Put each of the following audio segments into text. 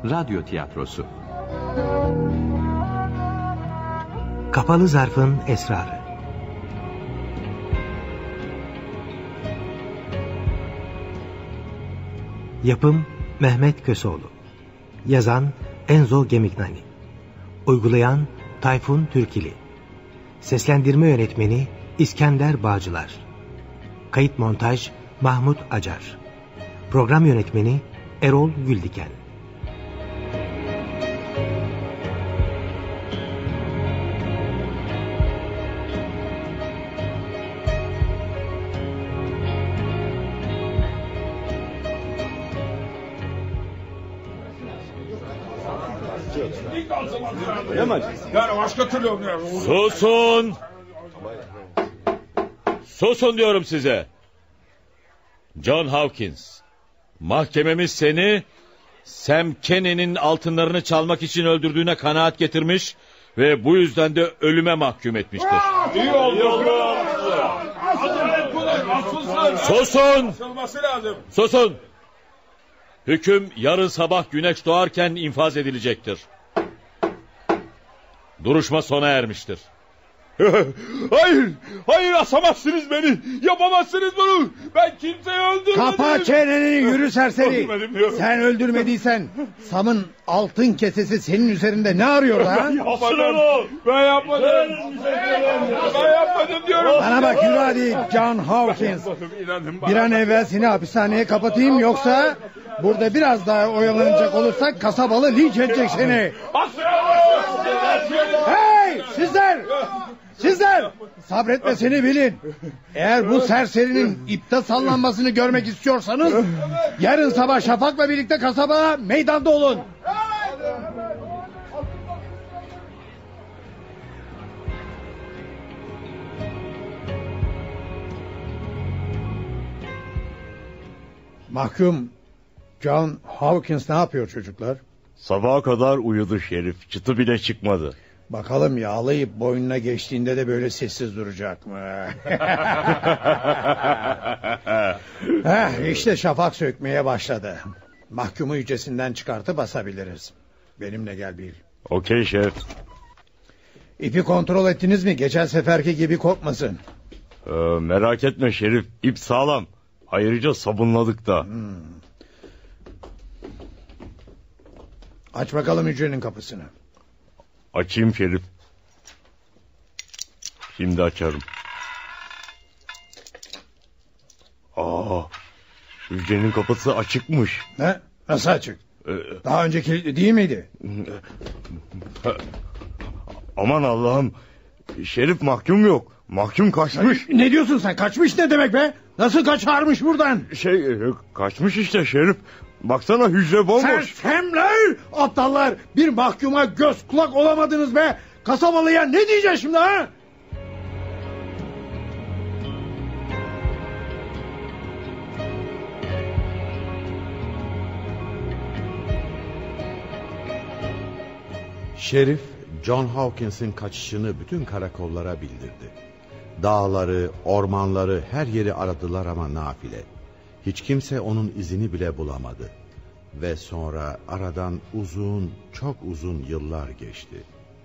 radyo tiyatrosu. Kapalı Zarfın Esrarı. Yapım Mehmet Köseoğlu. Yazan Enzo Gemignani. Uygulayan Tayfun Türkili. Seslendirme yönetmeni İskender Bağcılar. Kayıt montaj Mahmut Acar. Program yönetmeni Erol Güldiken. Susun! Susun diyorum size. John Hawkins, mahkememiz seni Sam Kenny'nin altınlarını çalmak için öldürdüğüne kanaat getirmiş ve bu yüzden de ölüme mahkum etmiştir. İyi oldu. Susun! Susun! Hüküm yarın sabah güneş doğarken infaz edilecektir. Duruşma sona ermiştir. Hayır asamazsınız beni. Yapamazsınız bunu. Ben kimseyi öldürmedim. Kapa çeneni yürü serseri. Sen öldürmediysen Sam'ın altın kesesi senin üzerinde ne arıyor ha? Ben yapmadım. Ben yapmadım diyorum. Bana bak yürü hadi John Hawkins. Bir an evvel seni hapishaneye kapatayım, yoksa burada biraz daha oyalanacak olursak kasabalı linç edecek seni. Hey sizler! Sizler! Sabretmesini bilin. Eğer bu serserinin ipte sallanmasını görmek istiyorsanız yarın sabah Şafak'la birlikte kasaba meydanda olun. Mahkum John Hawkins ne yapıyor çocuklar? Sabaha kadar uyudu Şerif. Çıtı bile çıkmadı. Bakalım yağlayıp boynuna geçtiğinde de böyle sessiz duracak mı? İşte şafak sökmeye başladı. Mahkumu hücresinden çıkartıp asabiliriz. Benimle gel Bill. Okey şef. İpi kontrol ettiniz mi? Geçen seferki gibi kopmasın. Merak etme Şerif. İp sağlam. Ayrıca sabunladık da. Aç bakalım hücrenin kapısını. Açayım Şerif. Şimdi açarım. Hücrenin kapısı açıkmış. Ne? Nasıl açık? Daha önce kilitli değil miydi? Aman Allah'ım. Şerif mahkum yok. Mahkum kaçmış. Ne diyorsun sen? Kaçmış ne demek be? Nasıl kaçarmış buradan? Kaçmış işte Şerif. Baksana hücre bomboş. Sersemler! Aptallar! Bir mahkuma göz kulak olamadınız be! Kasabalıya ne diyeceğiz şimdi ha? Şerif, John Hawkins'in kaçışını bütün karakollara bildirdi. Dağları, ormanları, her yeri aradılar ama nafile. Hiç kimse onun izini bile bulamadı. Ve sonra aradan uzun, çok uzun yıllar geçti.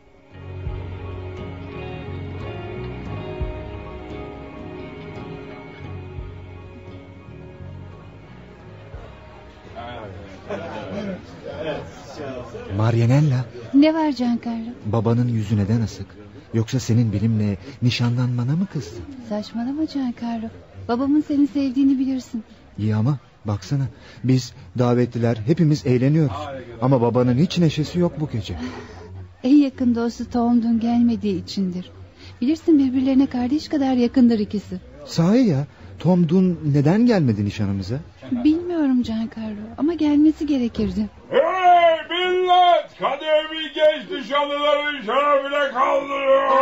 Marianella. Ne var Giancarlo? Babanın yüzü neden asık? Yoksa senin benimle nişanlanmana mı kızdı? Saçmalama Giancarlo. Babamın seni sevdiğini bilirsin. İyi ama baksana, biz davetliler hepimiz eğleniyoruz. Ama babanın hiç neşesi yok bu gece. En yakın dostu Tom Dun gelmediği içindir. Bilirsin birbirlerine kardeş kadar yakındır ikisi. Sahi ya, Tom Dun neden gelmedi nişanımıza? Bilmiyorum Giancarlo ama gelmesi gerekirdi. Hey millet! Kademi genç nişanlıların şerefine kaldırıyor!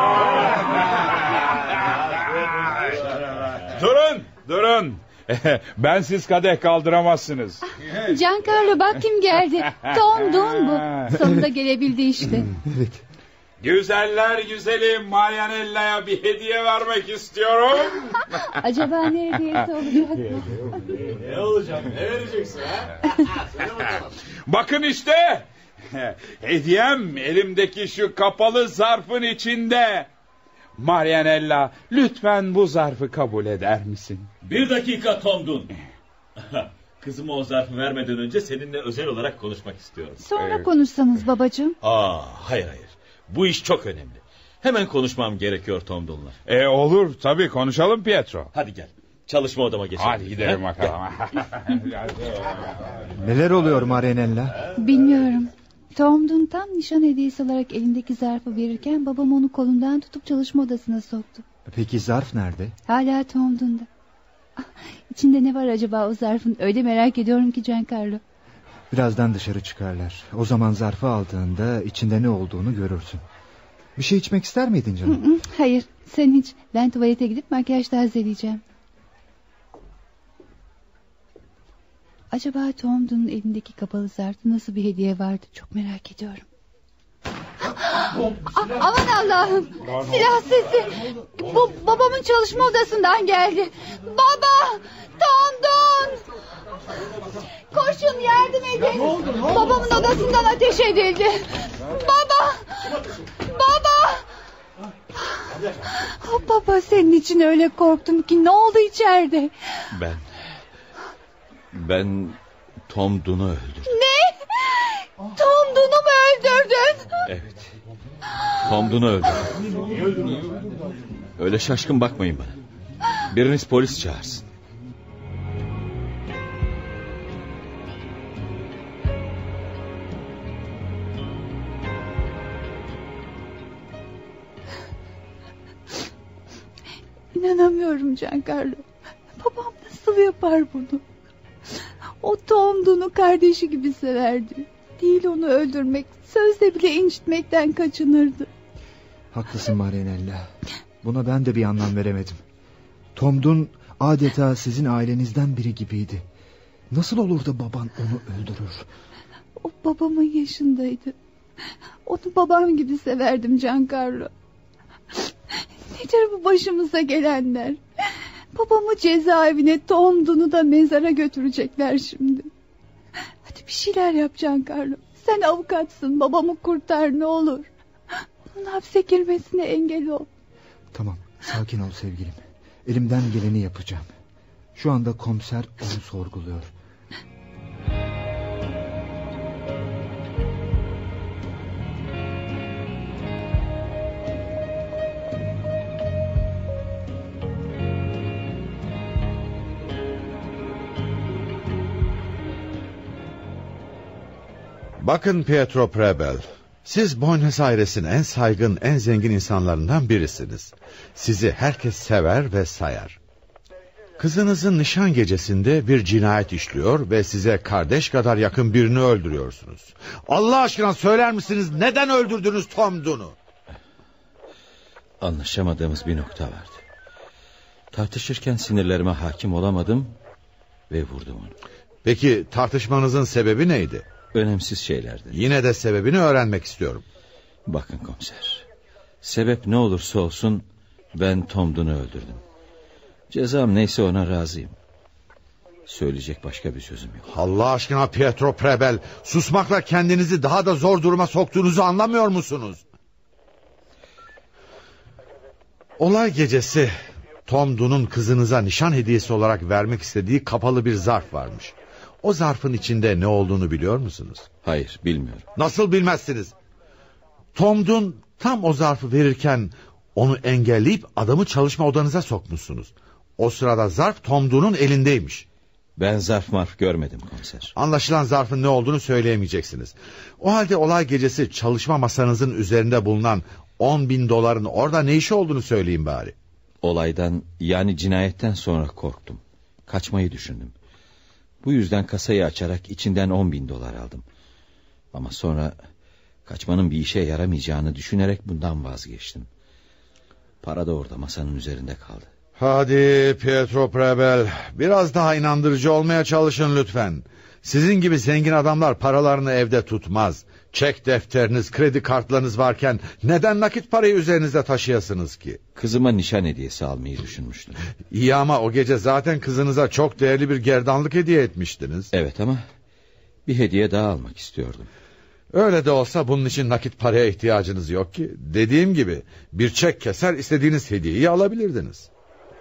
Durun! Bensiz kadeh kaldıramazsınız. Giancarlo bak kim geldi. Tom Dun bu. Sonunda gelebildi işte. Evet. Güzeller güzeli Marianella'ya bir hediye vermek istiyorum. Acaba ne hediyesi olacak? Ne olacak? Ne vereceksin ha? Bakın işte. Hediyem elimdeki şu kapalı zarfın içinde. Marianella, lütfen bu zarfı kabul eder misin? Bir dakika Tom Dunn. Kızıma o zarfı vermeden önce seninle özel olarak konuşmak istiyorum. Sonra konuşsanız babacığım. Hayır. Bu iş çok önemli. Hemen konuşmam gerekiyor Tom Dunn'la. Olur tabii, konuşalım Pietro. Hadi gel. Çalışma odama geçelim. Hadi gidelim bakalım. Neler oluyor Marianella? Bilmiyorum. Tom Dunn tam nişan hediyesi olarak elindeki zarfı verirken babam onu kolundan tutup çalışma odasına soktu. Peki zarf nerede? Hala Tom Dunn'da. İçinde ne var acaba o zarfın? Öyle merak ediyorum ki Giancarlo. Birazdan dışarı çıkarlar. O zaman zarfı aldığında içinde ne olduğunu görürsün. Bir şey içmek ister miydin canım? Hayır, sen hiç. Ben tuvalete gidip makyaj tazeleyeceğim. Acaba Tom Dunn'un elindeki kapalı zarfta nasıl bir hediye vardı? Çok merak ediyorum. Aman Allah'ım! Silah sesi! Bu babamın çalışma odasından geldi. Baba! Tom Dunn! Koşun, yardım edin! Babamın odasından ateş edildi. Baba! Baba, senin için öyle korktum ki, ne oldu içeride? Ben Tom Dunn'u öldürdüm. Ne? Tom Dunn'u mu öldürdün? Evet. Tom Dunn'u öldürdüm. Öyle şaşkın bakmayın bana. Biriniz polis çağırsın. İnanamıyorum Giancarlo. Babam nasıl yapar bunu? O Tom Dunn'u kardeşi gibi severdi. Değil onu öldürmek, sözle bile incitmekten kaçınırdı. Haklısın Marianella. Buna ben de bir anlam veremedim. Tom Dunn adeta sizin ailenizden biri gibiydi. Nasıl olur da baban onu öldürür? O babamın yaşındaydı. Onu babam gibi severdim Giancarlo. Nedir bu başımıza gelenler? Babamı cezaevine, Tom Dunn'u da mezara götürecekler şimdi. Hadi bir şeyler yap Giancarlo. Sen avukatsın, babamı kurtar ne olur. Onun hapse girmesine engel ol. Tamam, sakin ol sevgilim. Elimden geleni yapacağım. Şu anda komiser onu sorguluyor. Bakın Pietro Prebel, siz Buenos Aires'in en saygın, en zengin insanlarından birisiniz. Sizi herkes sever ve sayar. Kızınızın nişan gecesinde bir cinayet işliyor ve size kardeş kadar yakın birini öldürüyorsunuz. Allah aşkına söyler misiniz, neden öldürdünüz Tom Dunn'u? Anlaşamadığımız bir nokta vardı. Tartışırken sinirlerime hakim olamadım ve vurdum onu. Peki tartışmanızın sebebi neydi? Önemsiz şeylerdi. Yine de sebebini öğrenmek istiyorum. Bakın komiser, sebep ne olursa olsun ben Tom Dunn'u öldürdüm. Cezam neyse ona razıyım. Söyleyecek başka bir sözüm yok. Allah aşkına Pietro Prebel, susmakla kendinizi daha da zor duruma soktuğunuzu anlamıyor musunuz? Olay gecesi Tom Dunn'un kızınıza nişan hediyesi olarak vermek istediği kapalı bir zarf varmış. O zarfın içinde ne olduğunu biliyor musunuz? Hayır, bilmiyorum. Nasıl bilmezsiniz? Tom Dunn tam o zarfı verirken onu engelleyip adamı çalışma odanıza sokmuşsunuz. O sırada zarf Tom Dunn'un elindeymiş. Ben zarf marf görmedim komiser. Anlaşılan zarfın ne olduğunu söyleyemeyeceksiniz. O halde olay gecesi çalışma masanızın üzerinde bulunan $10.000 orada ne işi olduğunu söyleyin bari. Olaydan, yani cinayetten sonra korktum. Kaçmayı düşündüm. Bu yüzden kasayı açarak içinden $10.000 aldım. Ama sonra kaçmanın bir işe yaramayacağını düşünerek bundan vazgeçtim. Para da orada masanın üzerinde kaldı. Hadi Pietro Prebel, biraz daha inandırıcı olmaya çalışın lütfen. Sizin gibi zengin adamlar paralarını evde tutmaz. Çek defteriniz, kredi kartlarınız varken neden nakit parayı üzerinizde taşıyasınız ki? Kızıma nişan hediyesi almayı düşünmüştüm. İyi ama o gece zaten kızınıza çok değerli bir gerdanlık hediye etmiştiniz. Evet ama bir hediye daha almak istiyordum. Öyle de olsa bunun için nakit paraya ihtiyacınız yok ki. Dediğim gibi bir çek keser istediğiniz hediyeyi alabilirdiniz.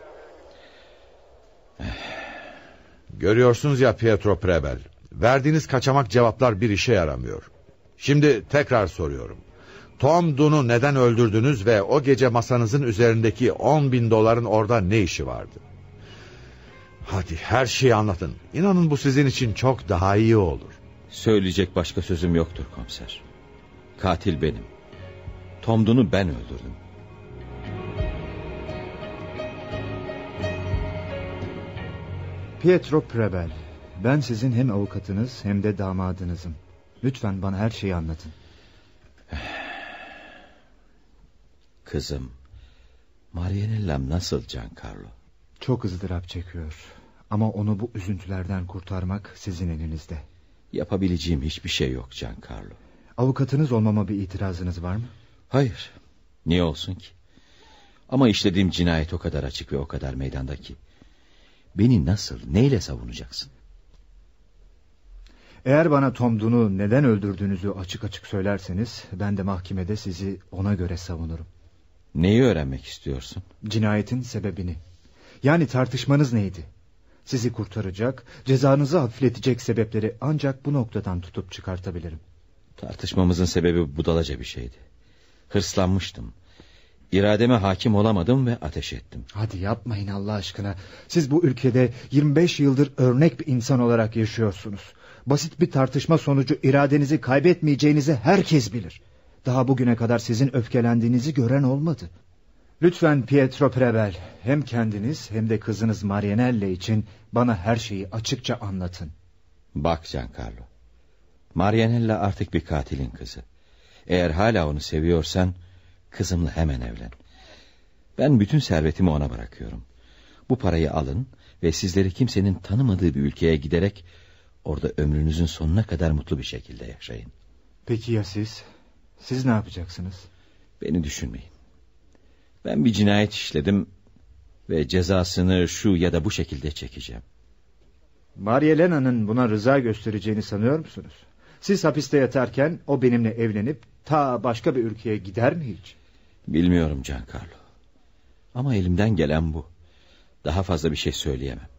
Görüyorsunuz ya Pietro Prevel, verdiğiniz kaçamak cevaplar bir işe yaramıyor. Şimdi tekrar soruyorum. Tom Dunn'u neden öldürdünüz ve o gece masanızın üzerindeki 10.000 doların orada ne işi vardı? Hadi her şeyi anlatın. İnanın bu sizin için çok daha iyi olur. Söyleyecek başka sözüm yoktur komiser. Katil benim. Tom Dunn'u ben öldürdüm. Pietro Prevel, ben sizin hem avukatınız hem de damadınızım. Lütfen bana her şeyi anlatın. Kızım, Marianella'm nasıl Giancarlo? Çok ızdırap çekiyor. Ama onu bu üzüntülerden kurtarmak sizin elinizde. Yapabileceğim hiçbir şey yok Giancarlo. Avukatınız olmama bir itirazınız var mı? Hayır. Niye olsun ki? Ama işlediğim cinayet o kadar açık ve o kadar meydanda ki. Beni nasıl, neyle savunacaksın? Eğer bana Tom Dunn'u neden öldürdüğünüzü açık açık söylerseniz, ben de mahkemede sizi ona göre savunurum. Neyi öğrenmek istiyorsun? Cinayetin sebebini. Yani tartışmanız neydi? Sizi kurtaracak, cezanızı hafifletecek sebepleri ancak bu noktadan tutup çıkartabilirim. Tartışmamızın sebebi budalaca bir şeydi. Hırslanmıştım. İrademe hakim olamadım ve ateş ettim. Hadi yapmayın Allah aşkına. Siz bu ülkede 25 yıldır örnek bir insan olarak yaşıyorsunuz. Basit bir tartışma sonucu iradenizi kaybetmeyeceğinizi herkes bilir. Daha bugüne kadar sizin öfkelendiğinizi gören olmadı. Lütfen Pietro Prevel, hem kendiniz hem de kızınız Marianella için bana her şeyi açıkça anlatın. Bak Giancarlo, Marianella artık bir katilin kızı. Eğer hala onu seviyorsan kızımla hemen evlen. Ben bütün servetimi ona bırakıyorum. Bu parayı alın ve sizleri kimsenin tanımadığı bir ülkeye giderek orada ömrünüzün sonuna kadar mutlu bir şekilde yaşayın. Peki ya siz? Siz ne yapacaksınız? Beni düşünmeyin. Ben bir cinayet işledim ve cezasını şu ya da bu şekilde çekeceğim. Marialena'nın buna rıza göstereceğini sanıyor musunuz? Siz hapiste yatarken o benimle evlenip ta başka bir ülkeye gider mi hiç? Bilmiyorum Giancarlo. Ama elimden gelen bu. Daha fazla bir şey söyleyemem.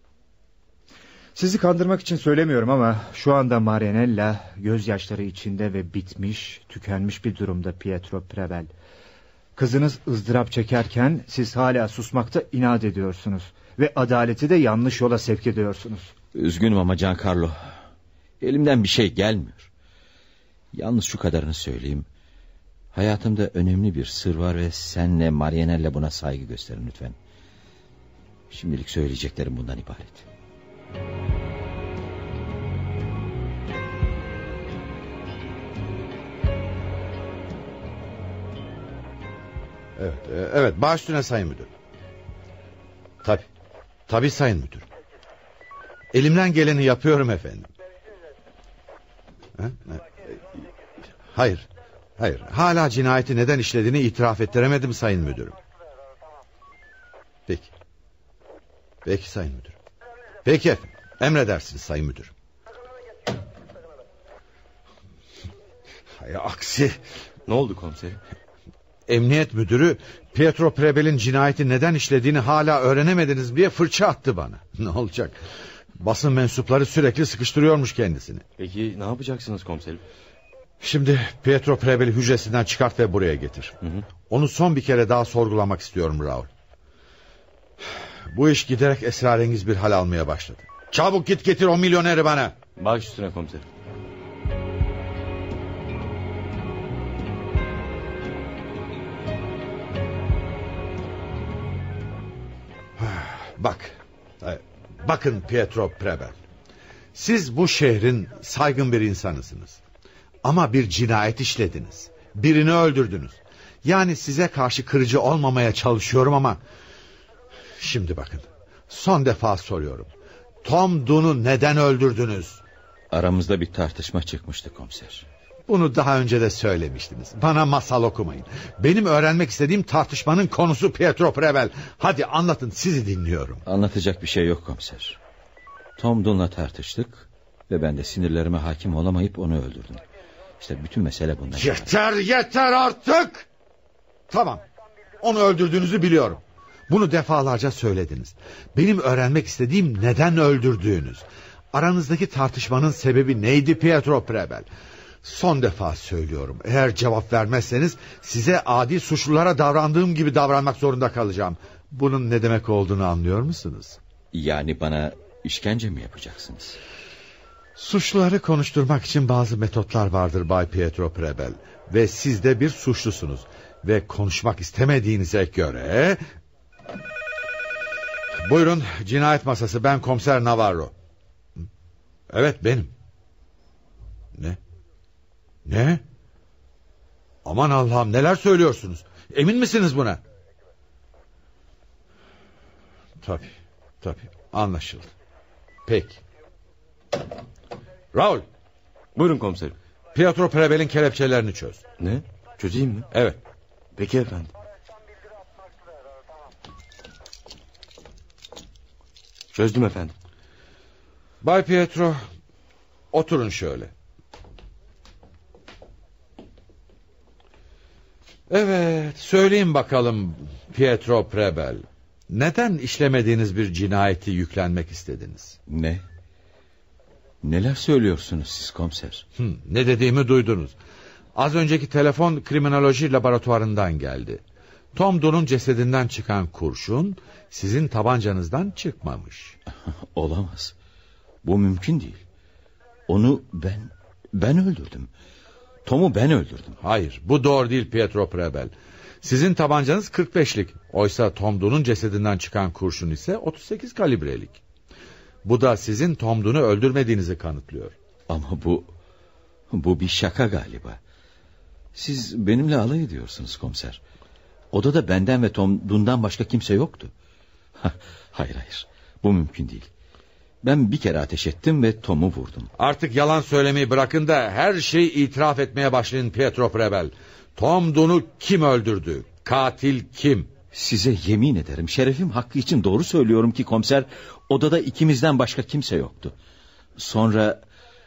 Sizi kandırmak için söylemiyorum ama şu anda Marianella gözyaşları içinde ve bitmiş, tükenmiş bir durumda Pietro Prevel. Kızınız ızdırap çekerken siz hala susmakta inat ediyorsunuz ve adaleti de yanlış yola sevk ediyorsunuz. Üzgünüm ama Giancarlo, elimden bir şey gelmiyor. Yalnız şu kadarını söyleyeyim. Hayatımda önemli bir sır var ve senle Marianella buna saygı gösterin lütfen. Şimdilik söyleyeceklerim bundan ibaret. Evet, baş üstüne sayın müdür. Tabii sayın müdür. Elimden geleni yapıyorum efendim. Hayır. Hala cinayeti neden işlediğini itiraf ettiremedim sayın müdürüm. Peki sayın müdürüm. Peki efendim. Emredersiniz sayın müdürüm. Hay aksi. Ne oldu komiserim? Emniyet müdürü Pietro Prevel'in cinayeti neden işlediğini hala öğrenemediniz diye fırça attı bana. Ne olacak? Basın mensupları sürekli sıkıştırıyormuş kendisini. Peki ne yapacaksınız komiserim? Şimdi Pietro Prevel'i hücresinden çıkart ve buraya getir. Onu son bir kere daha sorgulamak istiyorum Raul. Bu iş giderek esrarengiz bir hal almaya başladı. Çabuk git getir o milyoneri bana. Baş üstüne komiserim. Bakın Pietro Prevel. Siz bu şehrin saygın bir insanısınız. Ama bir cinayet işlediniz. Birini öldürdünüz. Yani size karşı kırıcı olmamaya çalışıyorum ama... Şimdi bakın. Son defa soruyorum. Tom Dunn'u neden öldürdünüz? Aramızda bir tartışma çıkmıştı komiser. Bunu daha önce de söylemiştiniz. Bana masal okumayın. Benim öğrenmek istediğim tartışmanın konusu Pietro Prevel. Hadi anlatın, sizi dinliyorum. Anlatacak bir şey yok komiser. Tom Dunn'la tartıştık ve ben de sinirlerime hakim olamayıp onu öldürdüm. İşte bütün mesele bundan. Yeter artık! Tamam, onu öldürdüğünüzü biliyorum. Bunu defalarca söylediniz. Benim öğrenmek istediğim neden öldürdüğünüz. Aranızdaki tartışmanın sebebi neydi Pietro Prevel? Son defa söylüyorum. Eğer cevap vermezseniz size adi suçlulara davrandığım gibi davranmak zorunda kalacağım. Bunun ne demek olduğunu anlıyor musunuz? Yani bana işkence mi yapacaksınız? Suçluları konuşturmak için bazı metotlar vardır Bay Pietro Prevel. Ve siz de bir suçlusunuz. Ve konuşmak istemediğinize göre... Buyurun, cinayet masası, ben komiser Navarro. Evet, benim. Ne? Aman Allah'ım, neler söylüyorsunuz? Emin misiniz buna? Tabii, anlaşıldı. Peki. Raul. Buyurun komiserim. Pietro Prevel'in kelepçelerini çöz. Ne? Çözeyim mi? Evet. Peki efendim. Çözdüm efendim. Bay Pietro, oturun şöyle. Evet, söyleyin bakalım Pietro Prevel. Neden işlemediğiniz bir cinayeti yüklenmek istediniz? Ne? Neler söylüyorsunuz siz komiser? Ne dediğimi duydunuz. Az önceki telefon kriminoloji laboratuvarından geldi. Tom Dunn'un cesedinden çıkan kurşun sizin tabancanızdan çıkmamış. Olamaz. Bu mümkün değil. Onu ben öldürdüm. Tom'u ben öldürdüm. Hayır, bu doğru değil Pietro Prevel. Sizin tabancanız 45'lik. Oysa Tom Dunn'un cesedinden çıkan kurşun ise 38 kalibrelik. Bu da sizin Tom Dunn'u öldürmediğinizi kanıtlıyor. Ama bu bir şaka galiba. Siz benimle alay ediyorsunuz komiser. Odada benden ve Tom Dunn'dan başka kimse yoktu. Hayır. Bu mümkün değil. Ben bir kere ateş ettim ve Tom'u vurdum. Artık yalan söylemeyi bırakın da her şeyi itiraf etmeye başlayın Pietro Prevel. Tom Dunn'u kim öldürdü? Katil kim? Size yemin ederim, şerefim hakkı için doğru söylüyorum ki komiser, odada ikimizden başka kimse yoktu. Sonra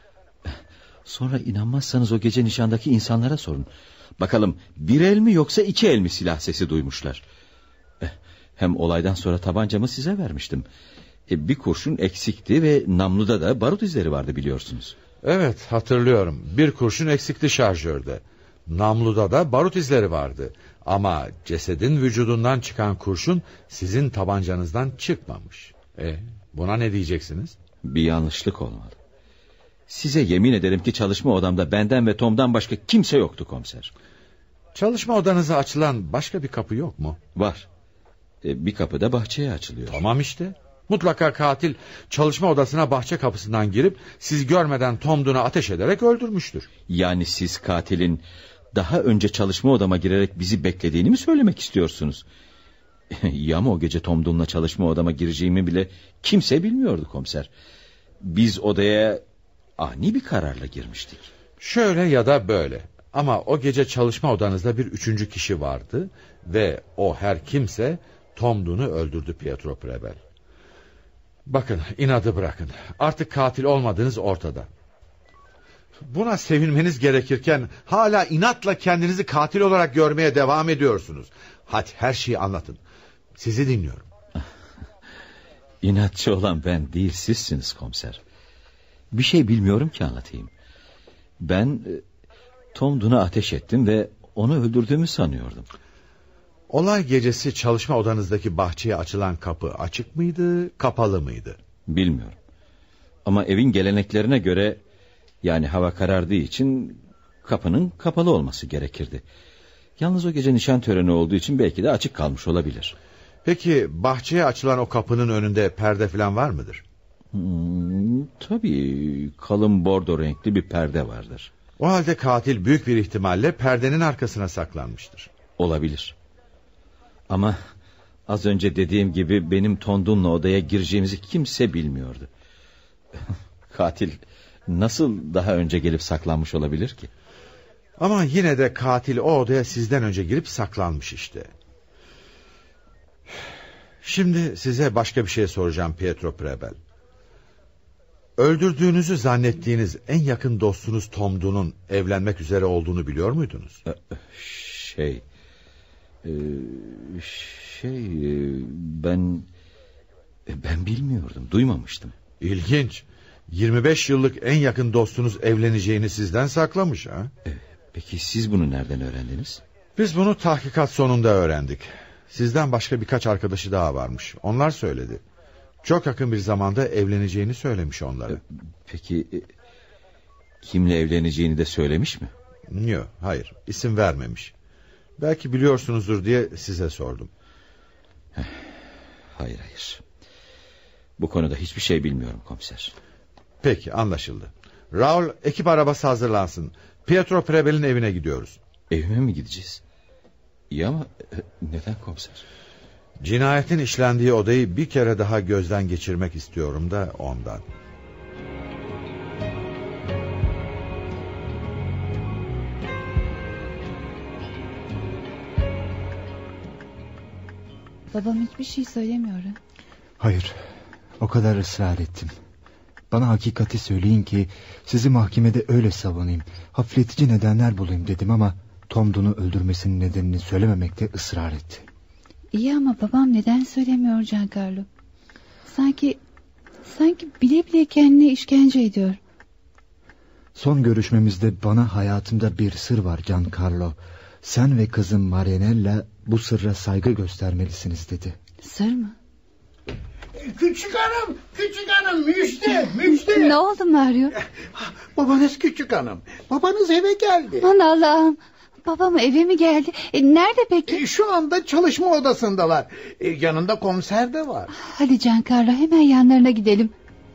inanmazsanız o gece nişandaki insanlara sorun. Bakalım bir el mi yoksa iki el mi silah sesi duymuşlar. Hem olaydan sonra tabancamı size vermiştim. Bir kurşun eksikti ve namluda da barut izleri vardı biliyorsunuz. Evet, hatırlıyorum. Bir kurşun eksikti şarjörde. Namluda da barut izleri vardı. Ama cesedin vücudundan çıkan kurşun sizin tabancanızdan çıkmamış. Buna ne diyeceksiniz? Bir yanlışlık olmalı. Size yemin ederim ki çalışma odamda benden ve Tom'dan başka kimse yoktu komiser. Çalışma odanıza açılan başka bir kapı yok mu? Var. Bir kapı da bahçeye açılıyor. Tamam işte. Mutlaka katil çalışma odasına bahçe kapısından girip siz görmeden Tom Dunn'u ateş ederek öldürmüştür. Yani siz katilin daha önce çalışma odama girerek bizi beklediğini mi söylemek istiyorsunuz? Ya ama o gece Tom Dunn'la çalışma odama gireceğimi bile kimse bilmiyordu komiser. Biz odaya ani bir kararla girmiştik. Şöyle ya da böyle. Ama o gece çalışma odanızda bir üçüncü kişi vardı ve o her kimse Tom Dunn'u öldürdü Pietro Prevel. Bakın, inadı bırakın. Artık katil olmadığınız ortada. Buna sevinmeniz gerekirken hala inatla kendinizi katil olarak görmeye devam ediyorsunuz. Hadi her şeyi anlatın. Sizi dinliyorum. İnatçı olan ben değil, sizsiniz komiser. Bir şey bilmiyorum ki anlatayım. Ben Tom Dunn'a ateş ettim ve onu öldürdüğümü sanıyordum. Olay gecesi çalışma odanızdaki bahçeye açılan kapı açık mıydı, kapalı mıydı? Bilmiyorum. Ama evin geleneklerine göre, yani hava karardığı için kapının kapalı olması gerekirdi. Yalnız o gece nişan töreni olduğu için belki de açık kalmış olabilir. Peki bahçeye açılan o kapının önünde perde falan var mıdır? Tabii, kalın bordo renkli bir perde vardır. O halde katil büyük bir ihtimalle perdenin arkasına saklanmıştır. Olabilir. Ama az önce dediğim gibi benim Tom Dunn'la odaya gireceğimizi kimse bilmiyordu. Katil Nasıl daha önce gelip saklanmış olabilir ki? Ama yine de katil o odaya sizden önce girip saklanmış işte. Şimdi size başka bir şey soracağım Pietro Preble. Öldürdüğünüzü zannettiğiniz en yakın dostunuz Tom Dunn'un evlenmek üzere olduğunu biliyor muydunuz? Ben bilmiyordum, duymamıştım. İlginç. 25 yıllık en yakın dostunuz evleneceğini sizden saklamış ha? Peki siz bunu nereden öğrendiniz? Biz bunu tahkikat sonunda öğrendik. Sizden başka birkaç arkadaşı daha varmış. Onlar söyledi. Çok yakın bir zamanda evleneceğini söylemiş onlara. Peki kimle evleneceğini de söylemiş mi? Yok, hayır, isim vermemiş. Belki biliyorsunuzdur diye size sordum. Hayır. Bu konuda hiçbir şey bilmiyorum komiser. Peki, anlaşıldı. Raul, ekip arabası hazırlansın. Pietro Prebel'in evine gidiyoruz. Evime mi gideceğiz? İyi ama neden komiser? Cinayetin işlendiği odayı bir kere daha gözden geçirmek istiyorum da ondan. Babam hiçbir şey söylemiyor. Hayır, o kadar ısrar ettim. Bana hakikati söyleyin ki sizi mahkemede öyle savunayım. Hafifletici nedenler bulayım dedim ama Tom Dunn'u öldürmesinin nedenini söylememekte ısrar etti. İyi ama babam neden söylemiyor Giancarlo? Sanki bile bile kendine işkence ediyor. Son görüşmemizde bana hayatımda bir sır var Giancarlo. Sen ve kızım Marianella bu sırra saygı göstermelisiniz dedi. Sır mı? Küçük hanım müjde. Ne oldu Mario? Babanız küçük hanım. Babanız eve geldi. Aman Allah'ım. Babam eve mi geldi? Nerede peki? Şu anda çalışma odasındalar. Yanında komiser de var. Hadi Giancarlo, hemen yanlarına gidelim.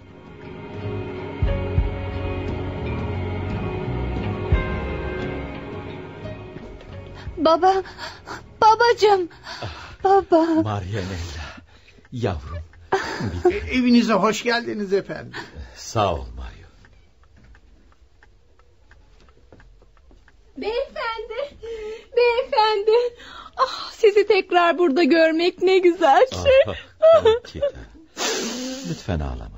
Babacığım. Baba. Marianella, yavrum. Evinize hoş geldiniz efendim. Sağ ol Mario. Beyefendi. Sizi tekrar burada görmek ne güzel şey. Lütfen ağlama.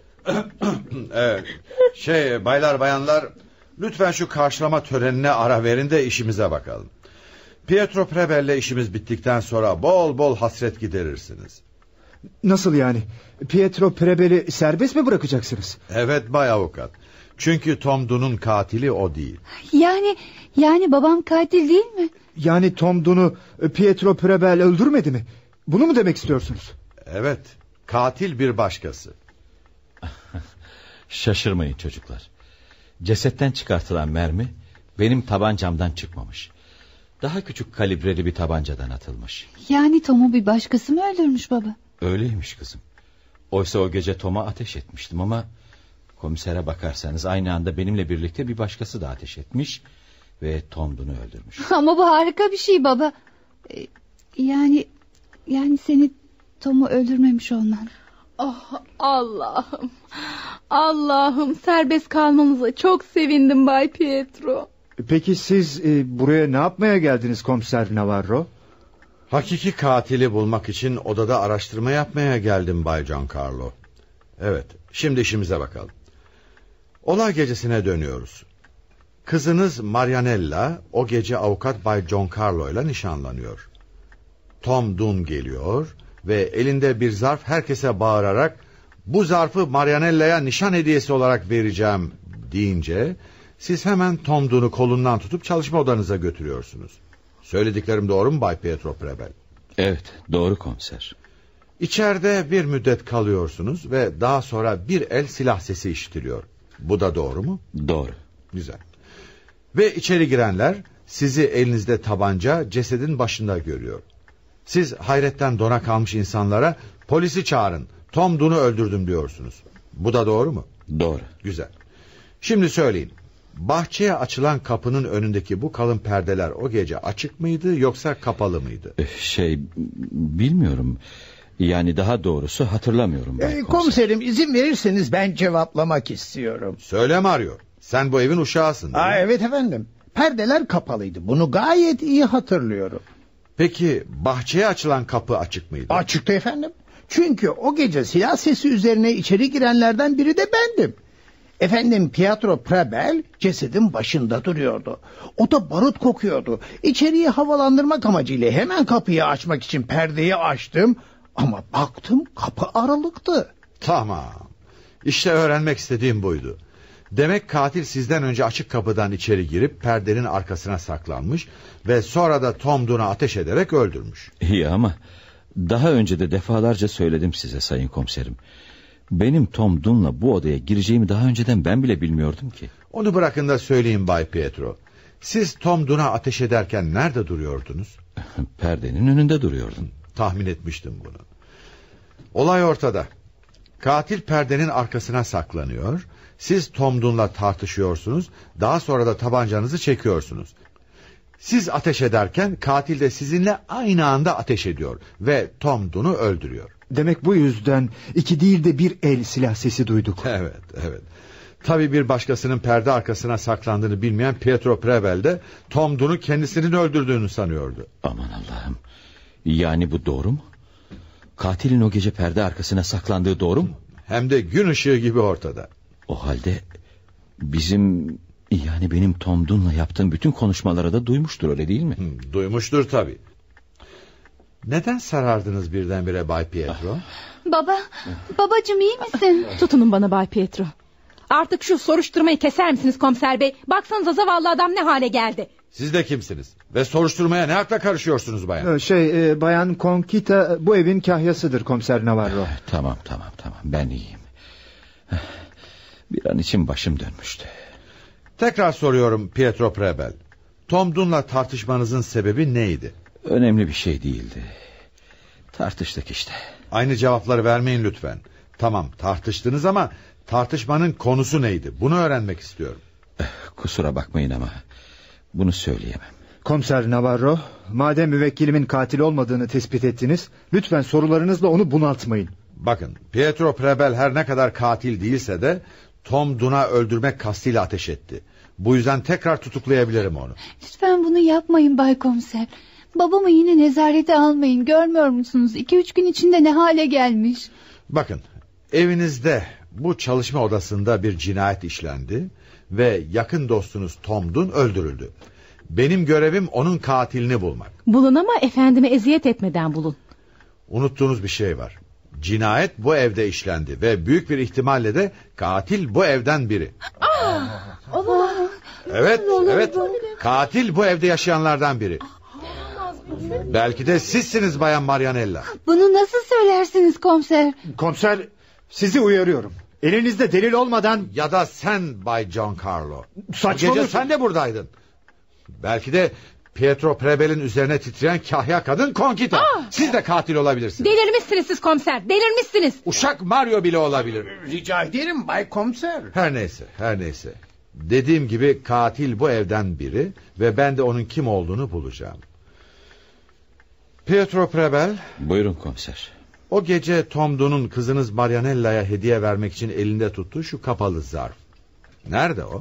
Evet. Baylar bayanlar, lütfen şu karşılama törenine ara verin de işimize bakalım. Pietro Prebel'le işimiz bittikten sonra bol bol hasret giderirsiniz. Nasıl yani? Pietro Prebel'i serbest mi bırakacaksınız? Evet bay avukat. Çünkü Tom Dunn'un katili o değil. Yani babam katil değil mi? Yani Tom Dunn'u Pietro Prebel öldürmedi mi? Bunu mu demek istiyorsunuz? Evet, katil bir başkası. Şaşırmayın çocuklar. Cesetten çıkartılan mermi benim tabancamdan çıkmamış. Daha küçük kalibreli bir tabancadan atılmış. Yani Tom'u bir başkası mı öldürmüş baba? Öyleymiş kızım. Oysa o gece Tom'a ateş etmiştim ama komisere bakarsanız aynı anda benimle birlikte bir başkası da ateş etmiş ve Tom Dunn'u öldürmüş. Ama bu harika bir şey baba. Yani seni Tom'u öldürmemiş olman. Oh Allah'ım, serbest kalmanıza çok sevindim Bay Pietro. Peki siz buraya ne yapmaya geldiniz komiser Navarro? Hakiki katili bulmak için odada araştırma yapmaya geldim Bay Giancarlo. Evet, şimdi işimize bakalım. Olay gecesine dönüyoruz. Kızınız Marianella o gece avukat Bay Giancarlo ile nişanlanıyor. Tom Dunn geliyor ve elinde bir zarf herkese bağırarak bu zarfı Marianella'ya nişan hediyesi olarak vereceğim deyince siz hemen Tom Dunn'u kolundan tutup çalışma odanıza götürüyorsunuz. Söylediklerim doğru mu Bay Pietro Prebel? Evet, doğru komiser. İçeride bir müddet kalıyorsunuz ve daha sonra bir el silah sesi işitiliyor. Bu da doğru mu? Doğru. Güzel. Ve içeri girenler sizi elinizde tabanca cesedin başında görüyor. Siz hayretten dona kalmış insanlara polisi çağırın, Tom Dunn'u öldürdüm diyorsunuz. Bu da doğru mu? Doğru. Güzel. Şimdi söyleyin. Bahçeye açılan kapının önündeki bu kalın perdeler o gece açık mıydı yoksa kapalı mıydı? Bilmiyorum. Yani daha doğrusu hatırlamıyorum. Bay Komiserim, izin verirseniz ben cevaplamak istiyorum. Söyle Mario. Sen bu evin uşağısın. Evet efendim. Perdeler kapalıydı. Bunu gayet iyi hatırlıyorum. Peki bahçeye açılan kapı açık mıydı? Açıktı efendim. Çünkü o gece silah sesi üzerine içeri girenlerden biri de bendim. Efendim, Pietro Prebel cesedin başında duruyordu. O da barut kokuyordu. İçeriği havalandırmak amacıyla hemen kapıyı açmak için perdeyi açtım. Ama baktım kapı aralıktı. Tamam. İşte öğrenmek istediğim buydu. Demek katil sizden önce açık kapıdan içeri girip perdenin arkasına saklanmış ve sonra da Tom Dunn'u ateş ederek öldürmüş. İyi ama daha önce de defalarca söyledim size sayın komiserim. Benim Tom Dunn'la bu odaya gireceğimi daha önceden ben bile bilmiyordum ki. Onu bırakın da söyleyeyim Bay Pietro. Siz Tom Dunn'a ateş ederken nerede duruyordunuz? Perdenin önünde duruyordum. Tahmin etmiştim bunu. Olay ortada. Katil perdenin arkasına saklanıyor. Siz Tom Dunn'la tartışıyorsunuz. Daha sonra da tabancanızı çekiyorsunuz. Siz ateş ederken katil de sizinle aynı anda ateş ediyor ve Tom Dunn'u öldürüyor. Demek bu yüzden 2 değil de 1 el silah sesi duyduk. Evet. Tabii bir başkasının perde arkasına saklandığını bilmeyen Pietro Prebel de Tom Dunn'u kendisinin öldürdüğünü sanıyordu. Aman Allah'ım. Yani bu doğru mu? Katilin o gece perde arkasına saklandığı doğru mu? Hem de gün ışığı gibi ortada. O halde benim Tom Dunn'la yaptığım bütün konuşmaları da duymuştur, öyle değil mi? Duymuştur tabii. Neden sarardınız birdenbire Bay Pietro? Babacığım, iyi misin? Tutunun bana Bay Pietro. Artık şu soruşturmayı keser misiniz komiser bey? Baksanıza zavallı adam ne hale geldi. Siz de kimsiniz? Ve soruşturmaya ne hakla karışıyorsunuz bayan? Bayan Conquita bu evin kahyasıdır komiser Navarro. Tamam, ben iyiyim. Bir an için başım dönmüştü. Tekrar soruyorum Pietro Prebel. Tom Dunn'la tartışmanızın sebebi neydi? Önemli bir şey değildi. Tartıştık işte. Aynı cevapları vermeyin lütfen. Tamam, tartıştınız ama tartışmanın konusu neydi? Bunu öğrenmek istiyorum. Kusura bakmayın ama bunu söyleyemem. Komiser Navarro, madem müvekkilimin katil olmadığını tespit ettiniz, lütfen sorularınızla onu bunaltmayın. Bakın, Pietro Prebel her ne kadar katil değilse de Tom Dunn'a öldürmek kastıyla ateş etti. Bu yüzden tekrar tutuklayabilirim onu. Lütfen bunu yapmayın Bay Komiser. Babamı yine nezarete almayın. Görmüyor musunuz? 2-3 gün içinde ne hale gelmiş. Bakın, evinizde bu çalışma odasında bir cinayet işlendi ve yakın dostunuz Tom Dunn öldürüldü. Benim görevim onun katilini bulmak. Bulun ama efendime eziyet etmeden bulun. Unuttuğunuz bir şey var. Cinayet bu evde işlendi ve büyük bir ihtimalle de katil bu evden biri. Evet. Katil bu evde yaşayanlardan biri. Belki de sizsiniz Bayan Marianella. Bunu nasıl söylersiniz komiser? Komiser, sizi uyarıyorum. Elinizde delil olmadan... Ya da sen Bay Giancarlo. Saçmalıyorsun. Gece sen de buradaydın. Belki de Pietro Prebel'in üzerine titreyen kahya kadın Conquita. Siz de katil olabilirsiniz. Delirmişsiniz siz komiser, delirmişsiniz. Uşak Mario bile olabilir. Rica ederim Bay Komiser. Her neyse. Dediğim gibi katil bu evden biri ve ben de onun kim olduğunu bulacağım. Pietro Prebel. Buyurun komiser. O gece Tom Dunn'un kızınız Marianella'ya hediye vermek için elinde tuttuğu şu kapalı zarf. Nerede o?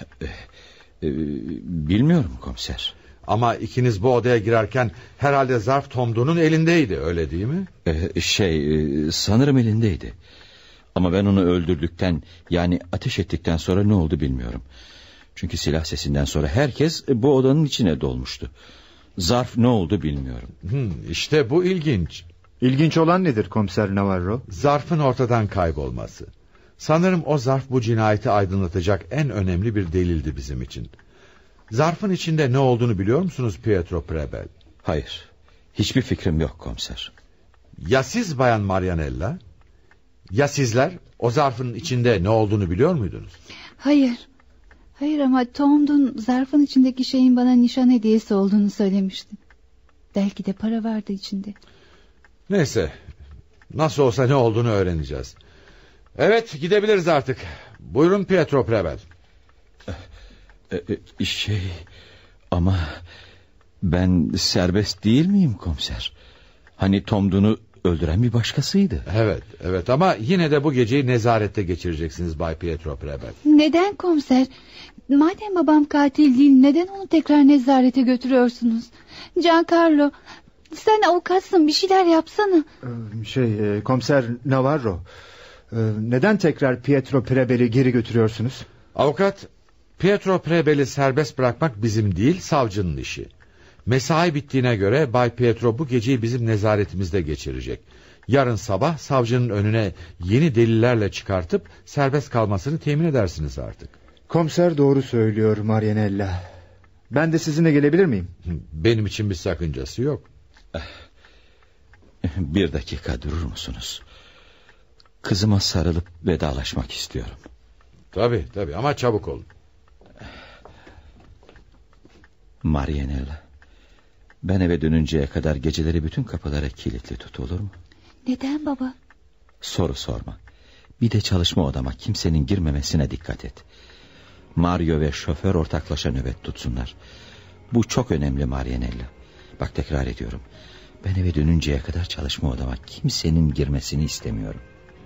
Bilmiyorum komiser. Ama ikiniz bu odaya girerken herhalde zarf Tom Dunn'un elindeydi, öyle değil mi? Sanırım elindeydi. Ama ben onu öldürdükten, yani ateş ettikten sonra ne oldu bilmiyorum. Çünkü silah sesinden sonra herkes bu odanın içine dolmuştu. Zarf ne oldu bilmiyorum. İşte bu ilginç. İlginç olan nedir komiser Navarro? Zarfın ortadan kaybolması. Sanırım o zarf bu cinayeti aydınlatacak en önemli bir delildi bizim için. Zarfın içinde ne olduğunu biliyor musunuz Pietro Prebel? Hayır. Hiçbir fikrim yok komiser. Ya siz Bayan Marianella? Ya sizler o zarfın içinde ne olduğunu biliyor muydunuz? Hayır ama Tom Dunn zarfın içindeki şeyin bana nişan hediyesi olduğunu söylemişti. Belki de para vardı içinde. Neyse, nasıl olsa ne olduğunu öğreneceğiz. Evet, gidebiliriz artık. Buyurun Pietro Prebel. Ama ben serbest değil miyim komiser? Hani Tom Dunn'u öldüren bir başkasıydı. Evet ama yine de bu geceyi nezarette geçireceksiniz Bay Pietro Prevel. Neden komiser? Madem babam katil değil, neden onu tekrar nezarete götürüyorsunuz? Giancarlo, sen avukatsın, bir şeyler yapsana. Komiser Navarro, neden tekrar Pietro Prevel'i geri götürüyorsunuz? Avukat, Pietro Prevel'i serbest bırakmak bizim değil, savcının işi. Mesai bittiğine göre Bay Pietro bu geceyi bizim nezaretimizde geçirecek. Yarın sabah savcının önüne yeni delillerle çıkartıp serbest kalmasını temin edersiniz artık. Komiser doğru söylüyor Marianella. Ben de sizinle gelebilir miyim? Benim için bir sakıncası yok. Bir dakika durur musunuz? Kızıma sarılıp vedalaşmak istiyorum. Tabii ama çabuk olun. Marianella, ben eve dönünceye kadar geceleri bütün kapılara kilitli tut, olur mu? Neden baba? Soru sorma. Bir de çalışma odama kimsenin girmemesine dikkat et. Mario ve şoför ortaklaşa nöbet tutsunlar. Bu çok önemli Marianella. Bak, tekrar ediyorum. Ben eve dönünceye kadar çalışma odama kimsenin girmesini istemiyorum.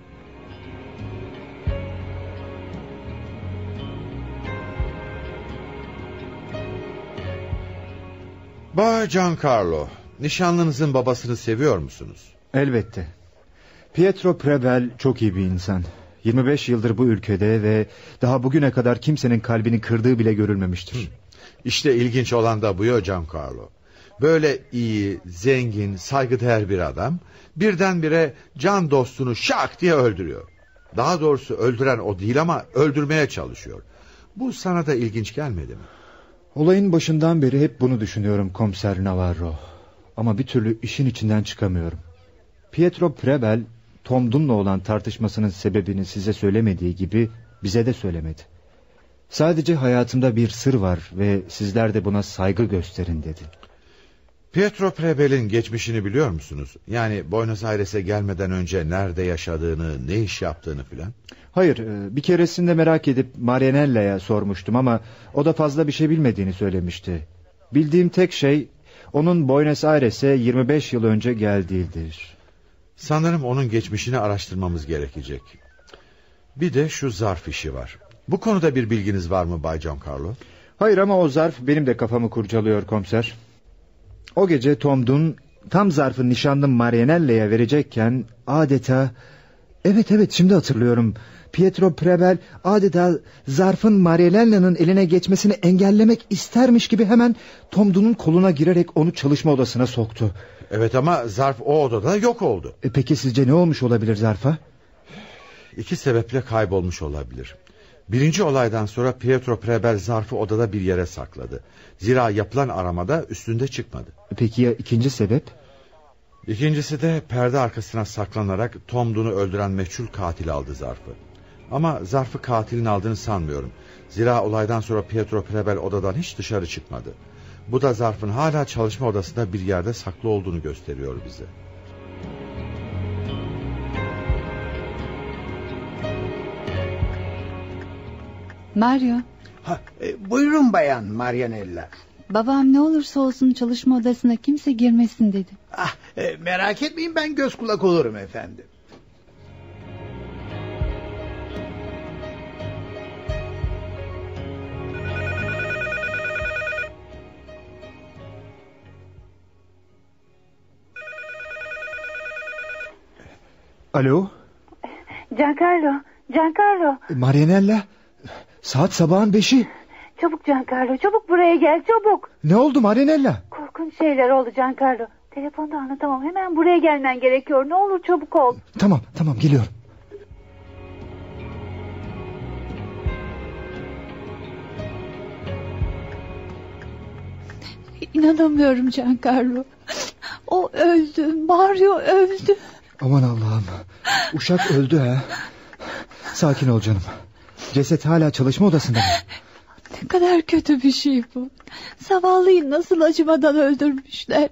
Bay Giancarlo, nişanlınızın babasını seviyor musunuz? Elbette. Pietro Prevel çok iyi bir insan. 25 yıldır bu ülkede ve daha bugüne kadar kimsenin kalbini kırdığı bile görülmemiştir. İşte ilginç olan da bu ya Giancarlo. Böyle iyi, zengin, saygıdeğer bir adam birdenbire can dostunu şak diye öldürüyor. Daha doğrusu öldüren o değil ama öldürmeye çalışıyor. Bu sana da ilginç gelmedi mi? Olayın başından beri hep bunu düşünüyorum komiser Navarro. Ama bir türlü işin içinden çıkamıyorum. Pietro Prevel, Tom Dunn'la olan tartışmasının sebebini size söylemediği gibi bize de söylemedi. Sadece hayatımda bir sır var ve sizler de buna saygı gösterin dedi. Pietro Prevel'in geçmişini biliyor musunuz? Yani Buenos Aires'e gelmeden önce nerede yaşadığını, ne iş yaptığını filan? Hayır, bir keresinde merak edip Marianella'ya sormuştum ama o da fazla bir şey bilmediğini söylemişti. Bildiğim tek şey onun Buenos Aires'e 25 yıl önce geldiğidir. Sanırım onun geçmişini araştırmamız gerekecek. Bir de şu zarf işi var. Bu konuda bir bilginiz var mı Bay Giancarlo? Hayır ama o zarf benim de kafamı kurcalıyor komiser. O gece Tom Dunn tam zarfı nişanlım Marianella'ya verecekken adeta... Evet şimdi hatırlıyorum. Pietro Prevel adeta zarfın Marianella'nın eline geçmesini engellemek istermiş gibi hemen Tom Dunn'un koluna girerek onu çalışma odasına soktu. Evet ama zarf o odada yok oldu. Peki sizce ne olmuş olabilir zarfa? 2 sebeple kaybolmuş olabilir. Birinci olaydan sonra Pietro Prevel zarfı odada bir yere sakladı. Zira yapılan aramada üstünde çıkmadı. Peki ya ikinci sebep? İkincisi de perde arkasına saklanarak Tom Dunn'u öldüren meçhul katil aldı zarfı. Ama zarfı katilin aldığını sanmıyorum. Zira olaydan sonra Pietro Prevel odadan hiç dışarı çıkmadı. Bu da zarfın hala çalışma odasında bir yerde saklı olduğunu gösteriyor bize. Mario. Buyurun bayan Marianella. Babam ne olursa olsun çalışma odasına kimse girmesin dedi. Merak etmeyin, ben göz kulak olurum efendim. Alo? Giancarlo. Marianella, saat sabahın 5'i. Çabuk Giancarlo, çabuk buraya gel, çabuk. Ne oldu Marianella? Korkunç şeyler oldu Giancarlo. Telefonda anlatamam, hemen buraya gelmen gerekiyor. Ne olur çabuk ol. Tamam geliyorum. İnanamıyorum Giancarlo. O öldü, Mario öldü. Aman Allah'ım, uşak öldü ha. Sakin ol canım. Ceset hala çalışma odasında mı? Ne kadar kötü bir şey bu. Zavallıyı nasıl acımadan öldürmüşler.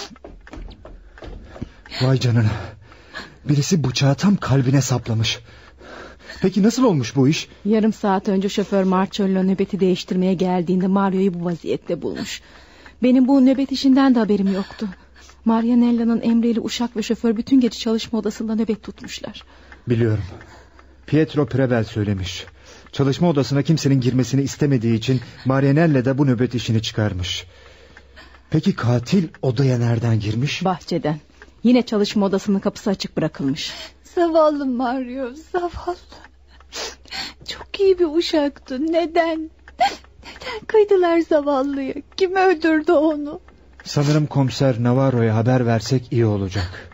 Vay canına. Birisi bıçağı tam kalbine saplamış. Peki nasıl olmuş bu iş? Yarım saat önce şoför Marcello nöbeti değiştirmeye geldiğinde Mario'yu bu vaziyette bulmuş. Benim bu nöbet işinden de haberim yoktu. Marianella'nın emriyle uşak ve şoför bütün gece çalışma odasında nöbet tutmuşlar. Biliyorum. Pietro Prevel söylemiş. Çalışma odasına kimsenin girmesini istemediği için Marianella da bu nöbet işini çıkarmış. Peki katil odaya nereden girmiş? Bahçeden. Yine çalışma odasının kapısı açık bırakılmış. Zavallı Mario, zavallı. Çok iyi bir uşaktı. Neden kıydılar zavallıyı? Kim öldürdü onu? Sanırım komiser Navarro'ya haber versek iyi olacak.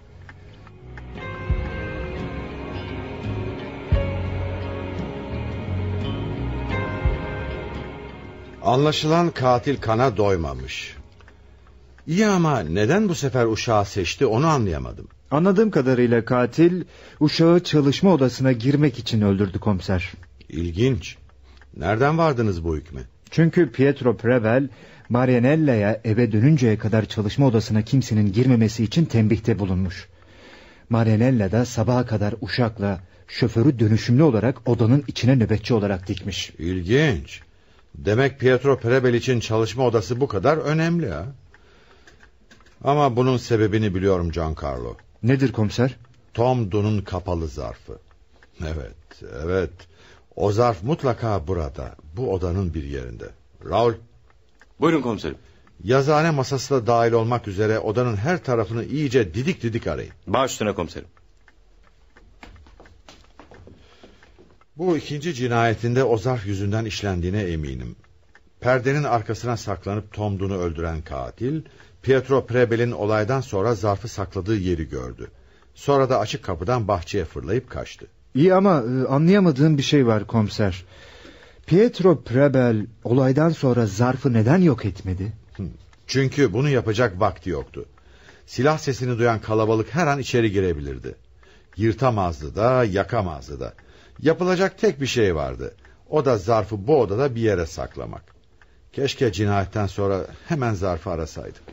Anlaşılan katil kana doymamış. İyi ama neden bu sefer uşağı seçti onu anlayamadım. Anladığım kadarıyla katil uşağı çalışma odasına girmek için öldürdü komiser. İlginç. Nereden vardınız bu hükme? Çünkü Pietro Prevel Marianella'ya eve dönünceye kadar çalışma odasına kimsenin girmemesi için tembihte bulunmuş. Marianella da sabaha kadar uşakla şoförü dönüşümlü olarak odanın içine nöbetçi olarak dikmiş. İlginç. Demek Pietro Prevel için çalışma odası bu kadar önemli ha? Ama bunun sebebini biliyorum Giancarlo. Nedir komiser? Tom Dunn'un kapalı zarfı. Evet. O zarf mutlaka burada. Bu odanın bir yerinde. Raul. Buyurun komiserim. Yazıhane masası da dahil olmak üzere odanın her tarafını iyice didik didik arayın. Baş üstüne komiserim. Bu ikinci cinayetinde o zarf yüzünden işlendiğine eminim. Perdenin arkasına saklanıp Tom Dunn'u öldüren katil, Pietro Prevel'in olaydan sonra zarfı sakladığı yeri gördü. Sonra da açık kapıdan bahçeye fırlayıp kaçtı. İyi ama anlayamadığım bir şey var komiser. Pietro Prevel olaydan sonra zarfı neden yok etmedi? Çünkü bunu yapacak vakti yoktu. Silah sesini duyan kalabalık her an içeri girebilirdi. Yırtamazdı da yakamazdı da. Yapılacak tek bir şey vardı. O da zarfı bu odada bir yere saklamak. Keşke cinayetten sonra hemen zarfı arasaydık.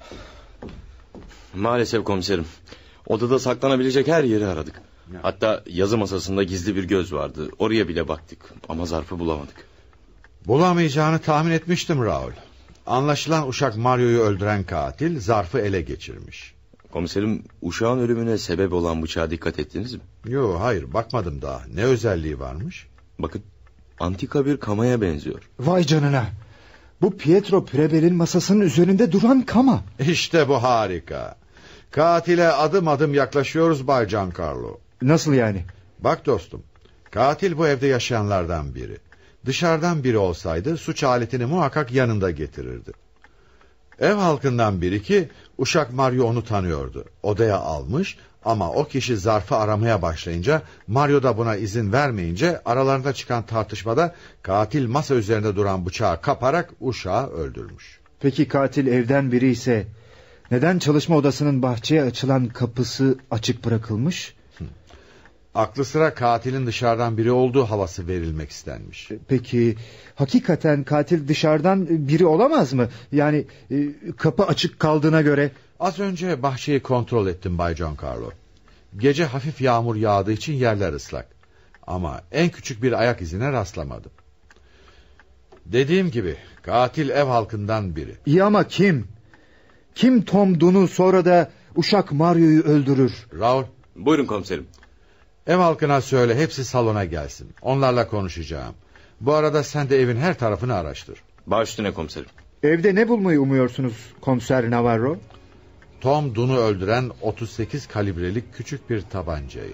Maalesef komiserim. Odada saklanabilecek her yeri aradık. Hatta yazı masasında gizli bir göz vardı. Oraya bile baktık ama zarfı bulamadık. Bulamayacağını tahmin etmiştim Raul. Anlaşılan uşak Mario'yu öldüren katil zarfı ele geçirmiş. Komiserim, uşağın ölümüne sebep olan bıçağa dikkat ettiniz mi? Yok, hayır, bakmadım daha. Ne özelliği varmış? Bakın, antika bir kamaya benziyor. Vay canına. Bu Pietro Prevel'in masasının üzerinde duran kama. İşte bu harika. Katile adım adım yaklaşıyoruz Bay Giancarlo. Nasıl yani? Bak dostum, katil bu evde yaşayanlardan biri. Dışarıdan biri olsaydı suç aletini muhakkak yanında getirirdi. Ev halkından biri ki uşak Mario onu tanıyordu. Odaya almış ama o kişi zarfı aramaya başlayınca, Mario da buna izin vermeyince aralarında çıkan tartışmada katil masa üzerinde duran bıçağı kaparak uşağı öldürmüş. Peki katil evden biri ise neden çalışma odasının bahçeye açılan kapısı açık bırakılmış? Aklı sıra katilin dışarıdan biri olduğu havası verilmek istenmiş. Peki hakikaten katil dışarıdan biri olamaz mı? Yani kapı açık kaldığına göre. Az önce bahçeyi kontrol ettim Bay Giancarlo. Gece hafif yağmur yağdığı için yerler ıslak. Ama en küçük bir ayak izine rastlamadım. Dediğim gibi katil ev halkından biri. İyi ama kim? Kim Tom Dunn'u sonra da uşak Mario'yu öldürür? Raul. Buyurun komiserim. Ev halkına söyle hepsi salona gelsin. Onlarla konuşacağım. Bu arada sen de evin her tarafını araştır. Baş üstüne komiserim. Evde ne bulmayı umuyorsunuz komiser Navarro? Tom Dunn'u öldüren 38 kalibrelik küçük bir tabancayı.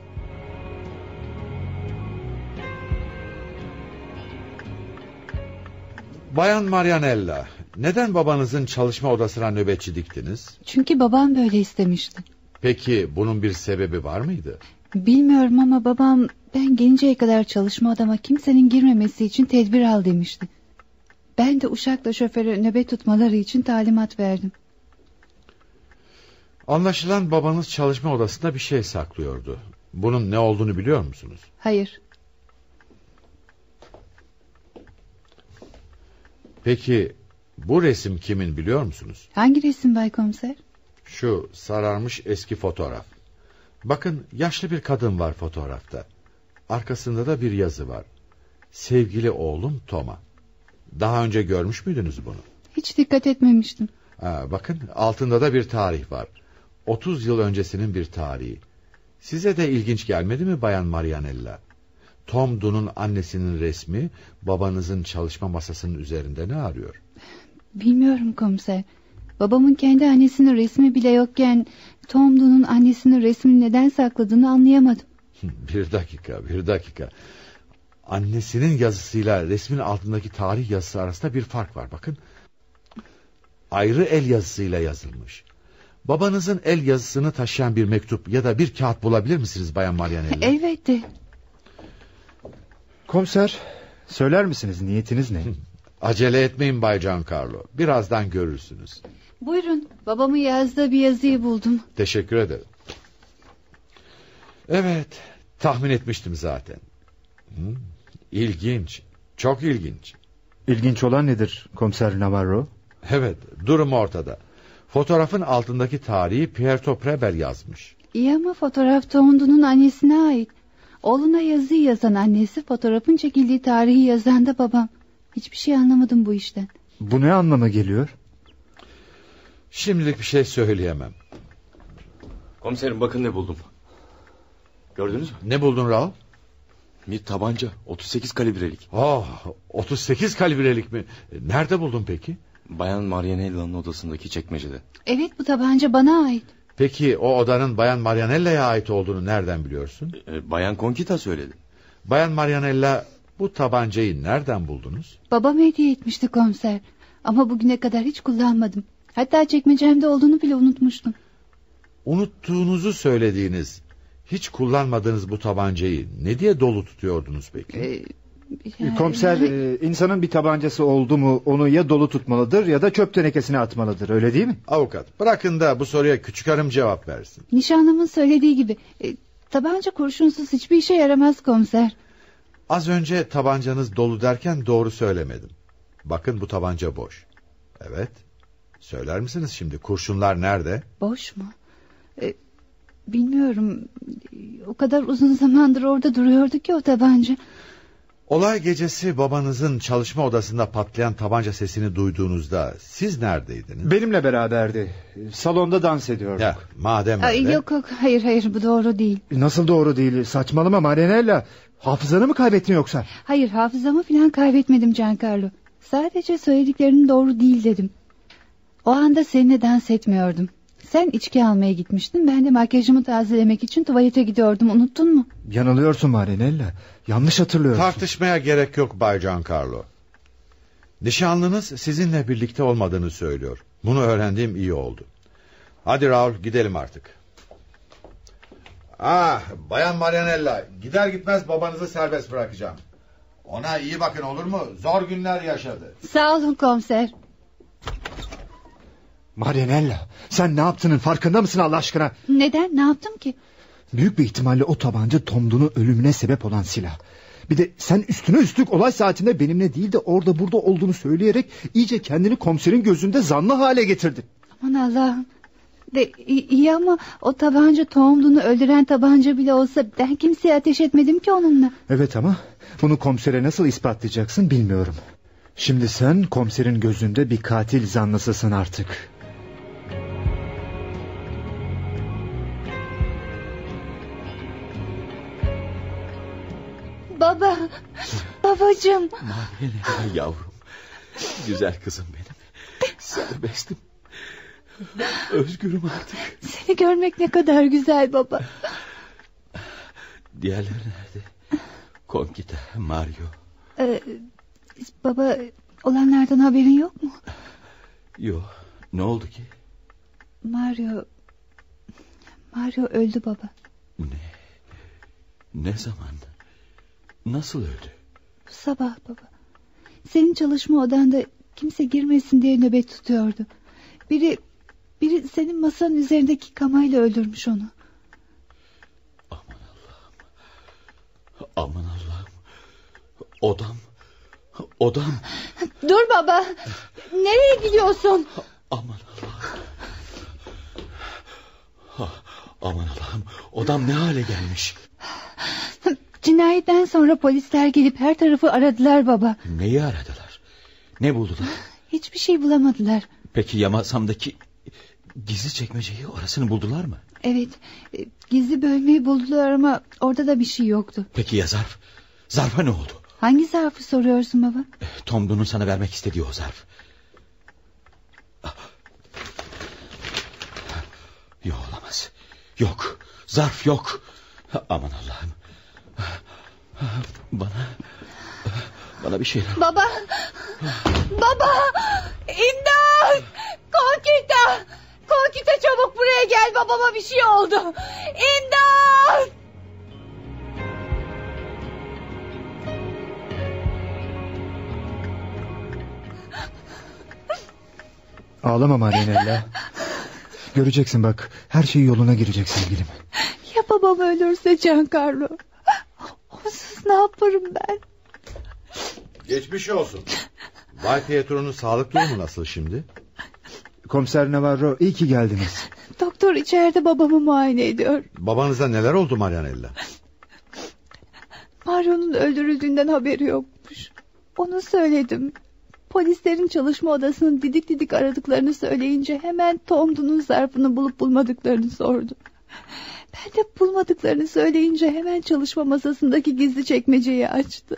Bayan Marianella, neden babanızın çalışma odasına nöbetçi diktiniz? Çünkü babam böyle istemişti. Peki bunun bir sebebi var mıydı? Bilmiyorum ama babam ben gelinceye kadar çalışma odama kimsenin girmemesi için tedbir al demişti. Ben de uşakla şoföre nöbet tutmaları için talimat verdim. Anlaşılan babanız çalışma odasında bir şey saklıyordu. Bunun ne olduğunu biliyor musunuz? Hayır. Peki bu resim kimin biliyor musunuz? Hangi resim Bay Komiser? Şu sararmış eski fotoğraf. Bakın yaşlı bir kadın var fotoğrafta. Arkasında da bir yazı var. Sevgili oğlum Tom'a. Daha önce görmüş müydünüz bunu? Hiç dikkat etmemiştim. Bakın altında da bir tarih var. 30 yıl öncesinin bir tarihi. Size de ilginç gelmedi mi Bayan Marianella? Tom Dunn'un annesinin resmi babanızın çalışma masasının üzerinde ne arıyor? Bilmiyorum komiser. Babamın kendi annesinin resmi bile yokken Tom Dunn'un annesinin resmini neden sakladığını anlayamadım. Bir dakika. Annesinin yazısıyla resmin altındaki tarih yazısı arasında bir fark var bakın. Ayrı el yazısıyla yazılmış. Babanızın el yazısını taşıyan bir mektup ya da bir kağıt bulabilir misiniz Bayan Marianella? Elbette. Komiser, söyler misiniz niyetiniz ne? Acele etmeyin Bay Giancarlo. Birazdan görürsünüz. Buyurun, babamın yazdığı bir yazıyı buldum. Teşekkür ederim. Evet, tahmin etmiştim zaten. İlginç, çok ilginç. İlginç olan nedir komiser Navarro? Evet, durum ortada. Fotoğrafın altındaki tarihi Pierto Prebel yazmış. İyi ama fotoğraf Tom Dunn'un annesine ait. Oğluna yazıyı yazan annesi, fotoğrafın çekildiği tarihi yazan da babam. Hiçbir şey anlamadım bu işten. Bu ne anlama geliyor? Şimdilik bir şey söyleyemem. Komiserim bakın ne buldum. Gördünüz mü? Ne buldun Raul? Bir tabanca, 38 kalibrelik. 38 kalibrelik mi? Nerede buldun peki? Bayan Marianella'nın odasındaki çekmecede. Evet, bu tabanca bana ait. Peki o odanın Bayan Marianella'ya ait olduğunu nereden biliyorsun? Bayan Conchita söyledi. Bayan Marianella, bu tabancayı nereden buldunuz? Babam hediye etmişti komiser. Ama bugüne kadar hiç kullanmadım. Hatta çekmecemde olduğunu bile unutmuştum. Unuttuğunuzu söylediğiniz, hiç kullanmadığınız bu tabancayı ne diye dolu tutuyordunuz peki? Komiser, insanın bir tabancası oldu mu onu ya dolu tutmalıdır ya da çöp tenekesine atmalıdır, öyle değil mi? Avukat, bırakın da bu soruya küçük hanım cevap versin. Nişanlımın söylediği gibi tabanca kurşunsuz hiçbir işe yaramaz komiser. Az önce tabancanız dolu derken doğru söylemedim. Bakın bu tabanca boş. Evet. Söyler misiniz şimdi kurşunlar nerede? Boş mu? Bilmiyorum. O kadar uzun zamandır orada duruyordu ki o tabanca. Olay gecesi babanızın çalışma odasında patlayan tabanca sesini duyduğunuzda siz neredeydiniz? Benimle beraberdi. Salonda dans ediyorduk. Ya, madem öyle. Yok hayır bu doğru değil. Nasıl doğru değil? Saçmalama Marianella. Hafızanı mı kaybettin yoksa? Hayır, hafızamı falan kaybetmedim Giancarlo. Sadece söylediklerinin doğru değil dedim. O anda seninle dans etmiyordum. Sen içki almaya gitmiştin. Ben de makyajımı tazelemek için tuvalete gidiyordum. Unuttun mu? Yanılıyorsun Marianella. Yanlış hatırlıyorsun. Tartışmaya gerek yok Bay Giancarlo. Nişanlınız sizinle birlikte olmadığını söylüyor. Bunu öğrendiğim iyi oldu. Hadi Raul, gidelim artık. Bayan Marianella, gider gitmez babanızı serbest bırakacağım. Ona iyi bakın, olur mu? Zor günler yaşadı. Sağ olun komiser. Marianella, sen ne yaptığının farkında mısın Allah aşkına? Neden? Ne yaptım ki? Büyük bir ihtimalle o tabanca Tom Dunn'un ölümüne sebep olan silah. Bir de sen üstüne üstlük olay saatinde benimle değil de orada burada olduğunu söyleyerek iyice kendini komiserin gözünde zanlı hale getirdin. Aman Allah'ım. İyi ama o tabanca Tom Dunn'u öldüren tabanca bile olsa ben kimseye ateş etmedim ki onunla. Evet ama bunu komisere nasıl ispatlayacaksın bilmiyorum. Şimdi sen komiserin gözünde bir katil zanlısısın artık. Babacığım. Marianella yavrum. Güzel kızım benim. Serbestim. Özgürüm artık. Seni görmek ne kadar güzel baba. Diğerleri nerede? Conchita, Mario. Baba, olanlardan haberin yok mu? Yok. Ne oldu ki? Mario öldü baba. Ne zaman? Nasıl öldü? Bu sabah baba. Senin çalışma odanda kimse girmesin diye nöbet tutuyordu. Biri senin masanın üzerindeki kamayla öldürmüş onu. Aman Allah'ım. Odam. Dur baba. Nereye gidiyorsun? Aman Allah'ım. Odam ne hale gelmiş? Cinayetten sonra polisler gelip her tarafı aradılar baba. Neyi aradılar? Ne buldular? Hiçbir şey bulamadılar. Peki ya masamdaki gizli çekmeceyi, orasını buldular mı? Evet, gizli bölmeyi buldular ama orada da bir şey yoktu. Peki ya zarf? Zarfa ne oldu? Hangi zarfı soruyorsun baba? Tom Dunn'un sana vermek istediği o zarf. Yok, olamaz. Yok, zarf yok. Aman Allah'ım. Bana bir şeyler... Baba! İmdat! Konkita çabuk buraya gel, babama bir şey oldu. İmdat! Ağlama Marianella. Göreceksin bak, her şey yoluna girecek sevgilim. Ya babam ölürse Giancarlo? Onsuz ne yaparım ben? Geçmiş olsun. Bay Pietro'nun sağlık durumu nasıl şimdi? Komiser Navarro, iyi ki geldiniz. Doktor içeride babamı muayene ediyor. Babanıza neler oldu Marianella? Mario'nun öldürüldüğünden haberi yokmuş. Onu söyledim. Polislerin çalışma odasının didik didik aradıklarını söyleyince hemen Tom Dunn'un zarfını bulup bulmadıklarını sordu. Ben de bulmadıklarını söyleyince hemen çalışma masasındaki gizli çekmeceyi açtı.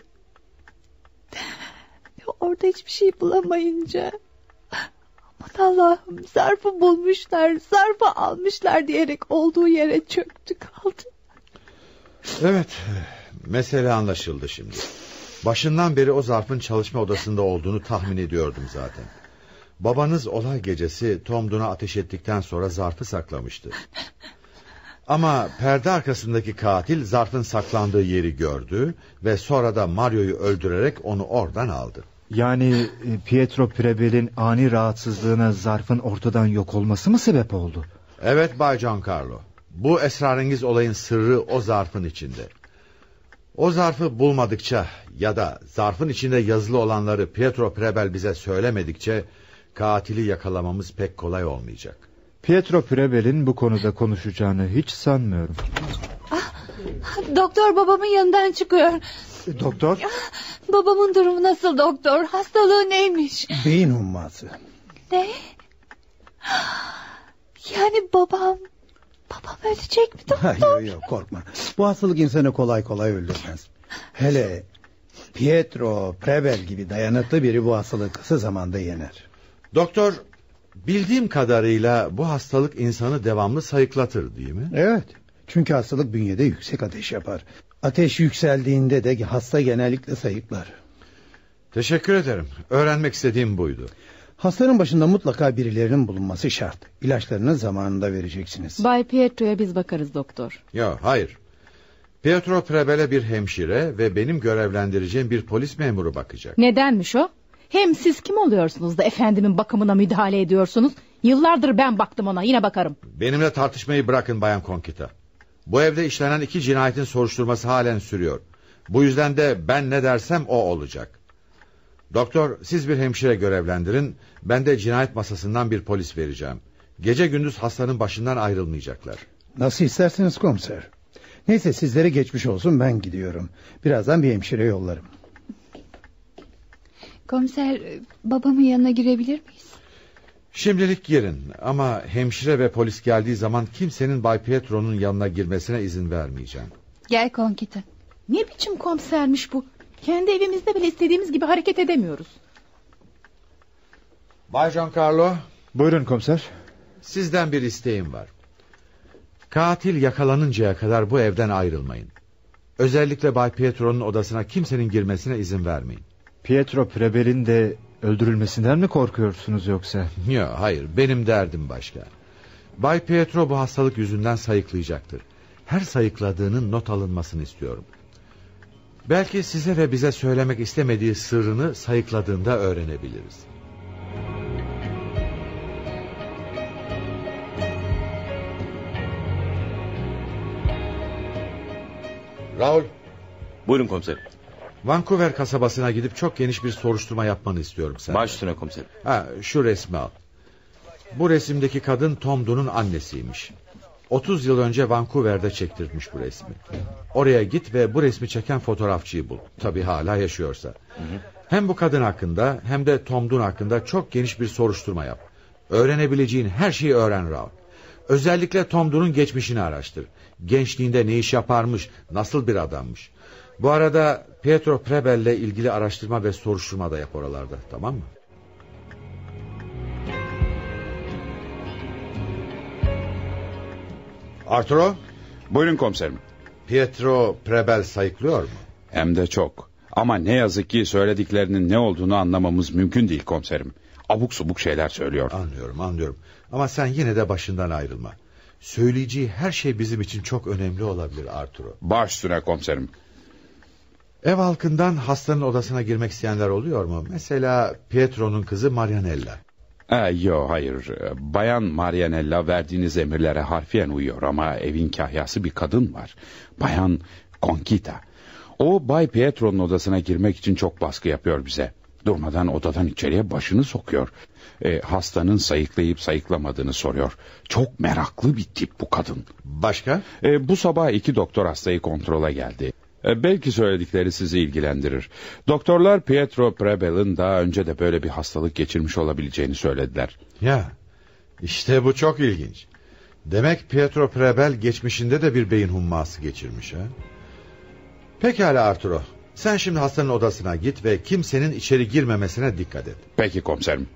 Orada hiçbir şey bulamayınca... Aman Allah'ım, zarfı bulmuşlar, zarfı almışlar diyerek olduğu yere çöktü kaldı. Evet, mesele anlaşıldı şimdi. Başından beri o zarfın çalışma odasında olduğunu tahmin ediyordum zaten. Babanız olay gecesi Tom Dunn'a ateş ettikten sonra zarfı saklamıştı. Ama perde arkasındaki katil zarfın saklandığı yeri gördü ve sonra da Mario'yu öldürerek onu oradan aldı. Yani Pietro Prebel'in ani rahatsızlığına zarfın ortadan yok olması mı sebep oldu? Evet Bay Giancarlo. Bu esrarengiz olayın sırrı o zarfın içinde. O zarfı bulmadıkça ya da zarfın içinde yazılı olanları Pietro Prebel bize söylemedikçe katili yakalamamız pek kolay olmayacak. Pietro Prebel'in bu konuda konuşacağını hiç sanmıyorum. Doktor babamın yanından çıkıyor. Doktor? Babamın durumu nasıl doktor? Hastalığı neymiş? Beyin humması. Ne? Yani babam ölecek mi doktor? Yok korkma. Bu hastalık insanı kolay kolay öldürmez. Hele Pietro Prebel gibi dayanıklı biri bu hastalığı kısa zamanda yener. Doktor, bildiğim kadarıyla bu hastalık insanı devamlı sayıklatır değil mi? Evet. Çünkü hastalık bünyede yüksek ateş yapar. Ateş yükseldiğinde de hasta genellikle sayıklar. Teşekkür ederim. Öğrenmek istediğim buydu. Hastanın başında mutlaka birilerinin bulunması şart. İlaçlarını zamanında vereceksiniz. Bay Pietro'ya biz bakarız doktor. Yok, hayır. Pietro Prebel'e bir hemşire ve benim görevlendireceğim bir polis memuru bakacak. Nedenmiş o? Hem siz kim oluyorsunuz da efendimin bakımına müdahale ediyorsunuz? Yıllardır ben baktım ona, yine bakarım. Benimle tartışmayı bırakın Bayan Konkita. Bu evde işlenen 2 cinayetin soruşturması halen sürüyor. Bu yüzden de ben ne dersem o olacak. Doktor, siz bir hemşire görevlendirin. Ben de cinayet masasından bir polis vereceğim. Gece gündüz hastanın başından ayrılmayacaklar. Nasıl isterseniz komiser. Neyse sizlere geçmiş olsun, ben gidiyorum. Birazdan bir hemşire yollarım. Komiser, babamın yanına girebilir miyiz? Şimdilik girin ama hemşire ve polis geldiği zaman kimsenin Bay Pietro'nun yanına girmesine izin vermeyeceğim. Gel Konkita. Ne biçim komisermiş bu? Kendi evimizde bile istediğimiz gibi hareket edemiyoruz. Bay Giancarlo. Buyurun komiser. Sizden bir isteğim var. Katil yakalanıncaya kadar bu evden ayrılmayın. Özellikle Bay Pietro'nun odasına kimsenin girmesine izin vermeyin. Pietro Prebel'in de öldürülmesinden mi korkuyorsunuz yoksa? Yok, hayır, benim derdim başka. Bay Pietro bu hastalık yüzünden sayıklayacaktır. Her sayıkladığının not alınmasını istiyorum. Belki size ve bize söylemek istemediği sırrını sayıkladığında öğrenebiliriz. Raul. Buyurun komiserim. Vancouver kasabasına gidip çok geniş bir soruşturma yapmanı istiyorum senden. Baş üstüne komiserim. Şu resmi al. Bu resimdeki kadın Tom Dunn'un annesiymiş. 30 yıl önce Vancouver'de çektirmiş bu resmi. Oraya git ve bu resmi çeken fotoğrafçıyı bul. Tabii hala yaşıyorsa. Hem bu kadın hakkında hem de Tom Dunn hakkında çok geniş bir soruşturma yap. Öğrenebileceğin her şeyi öğren Raul. Özellikle Tom Dunn'un geçmişini araştır. Gençliğinde ne iş yaparmış, nasıl bir adammış. Bu arada Pietro Prebel'le ilgili araştırma ve soruşturma da yap oralarda, tamam mı? Arturo? Buyurun komiserim. Pietro Prebel sayıklıyor mu? Hem de çok. Ama ne yazık ki söylediklerinin ne olduğunu anlamamız mümkün değil komiserim. Abuk subuk şeyler söylüyor. Anlıyorum. Ama sen yine de başından ayrılma. Söyleyeceği her şey bizim için çok önemli olabilir Arturo. Baş üstüne komiserim. Ev halkından hastanın odasına girmek isteyenler oluyor mu? Mesela Pietro'nun kızı Marianella. Yok, hayır. Bayan Marianella verdiğiniz emirlere harfiyen uyuyor ama evin kahyası bir kadın var. Bayan Conchita. O Bay Pietro'nun odasına girmek için çok baskı yapıyor bize. Durmadan odadan içeriye başını sokuyor. Hastanın sayıklayıp sayıklamadığını soruyor. Çok meraklı bir tip bu kadın. Başka? Bu sabah 2 doktor hastayı kontrola geldi. Belki söyledikleri sizi ilgilendirir. Doktorlar Pietro Prebel'in daha önce de böyle bir hastalık geçirmiş olabileceğini söylediler. Ya, işte bu çok ilginç. Demek Pietro Prebel geçmişinde de bir beyin humması geçirmiş ha? Pekala Arturo. Sen şimdi hastanın odasına git ve kimsenin içeri girmemesine dikkat et. Peki komiserim.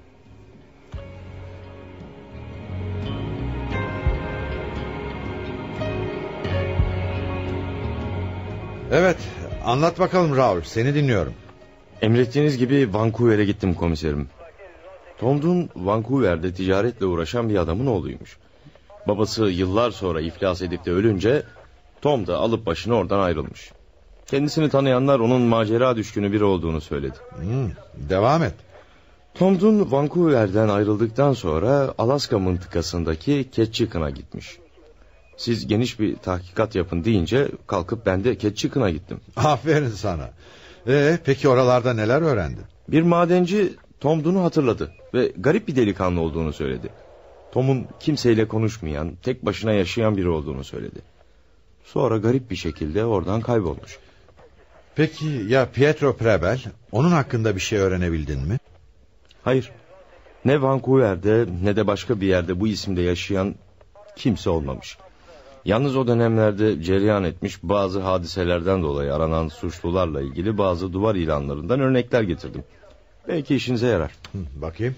Evet, anlat bakalım Raul, seni dinliyorum. Emrettiğiniz gibi Vancouver'e gittim komiserim. Tom Dunn Vancouver'de ticaretle uğraşan bir adamın oğluymuş. Babası yıllar sonra iflas edip de ölünce Tom da alıp başını oradan ayrılmış. Kendisini tanıyanlar onun macera düşkünü biri olduğunu söyledi. Devam et. Tom Dunn Vancouver'den ayrıldıktan sonra Alaska mıntıkasındaki Ketchikan'a gitmiş. Siz geniş bir tahkikat yapın deyince kalkıp ben de Ketchikan'a gittim. Aferin sana. Peki oralarda neler öğrendin? Bir madenci Tom Dunn'u hatırladı ve garip bir delikanlı olduğunu söyledi. Tom'un kimseyle konuşmayan, tek başına yaşayan biri olduğunu söyledi. Sonra garip bir şekilde oradan kaybolmuş. Peki ya Pietro Prebel? Onun hakkında bir şey öğrenebildin mi? Hayır. Ne Vancouver'de ne de başka bir yerde bu isimde yaşayan kimse olmamış. Yalnız o dönemlerde cereyan etmiş bazı hadiselerden dolayı aranan suçlularla ilgili bazı duvar ilanlarından örnekler getirdim. Belki işinize yarar. Bakayım.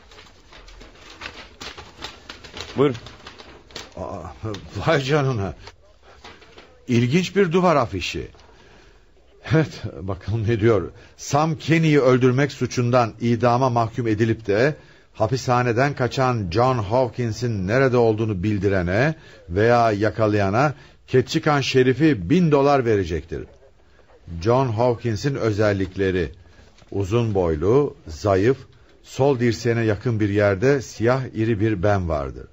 Buyurun. Vay canına. İlginç bir duvar afişi. Evet, bakalım ne diyor. Sam Kenny'yi öldürmek suçundan idama mahkum edilip de hapishaneden kaçan John Hawkins'in nerede olduğunu bildirene veya yakalayana Ketchikan şerifi $1000 verecektir. John Hawkins'in özellikleri: uzun boylu, zayıf, sol dirseğine yakın bir yerde siyah iri bir ben vardır.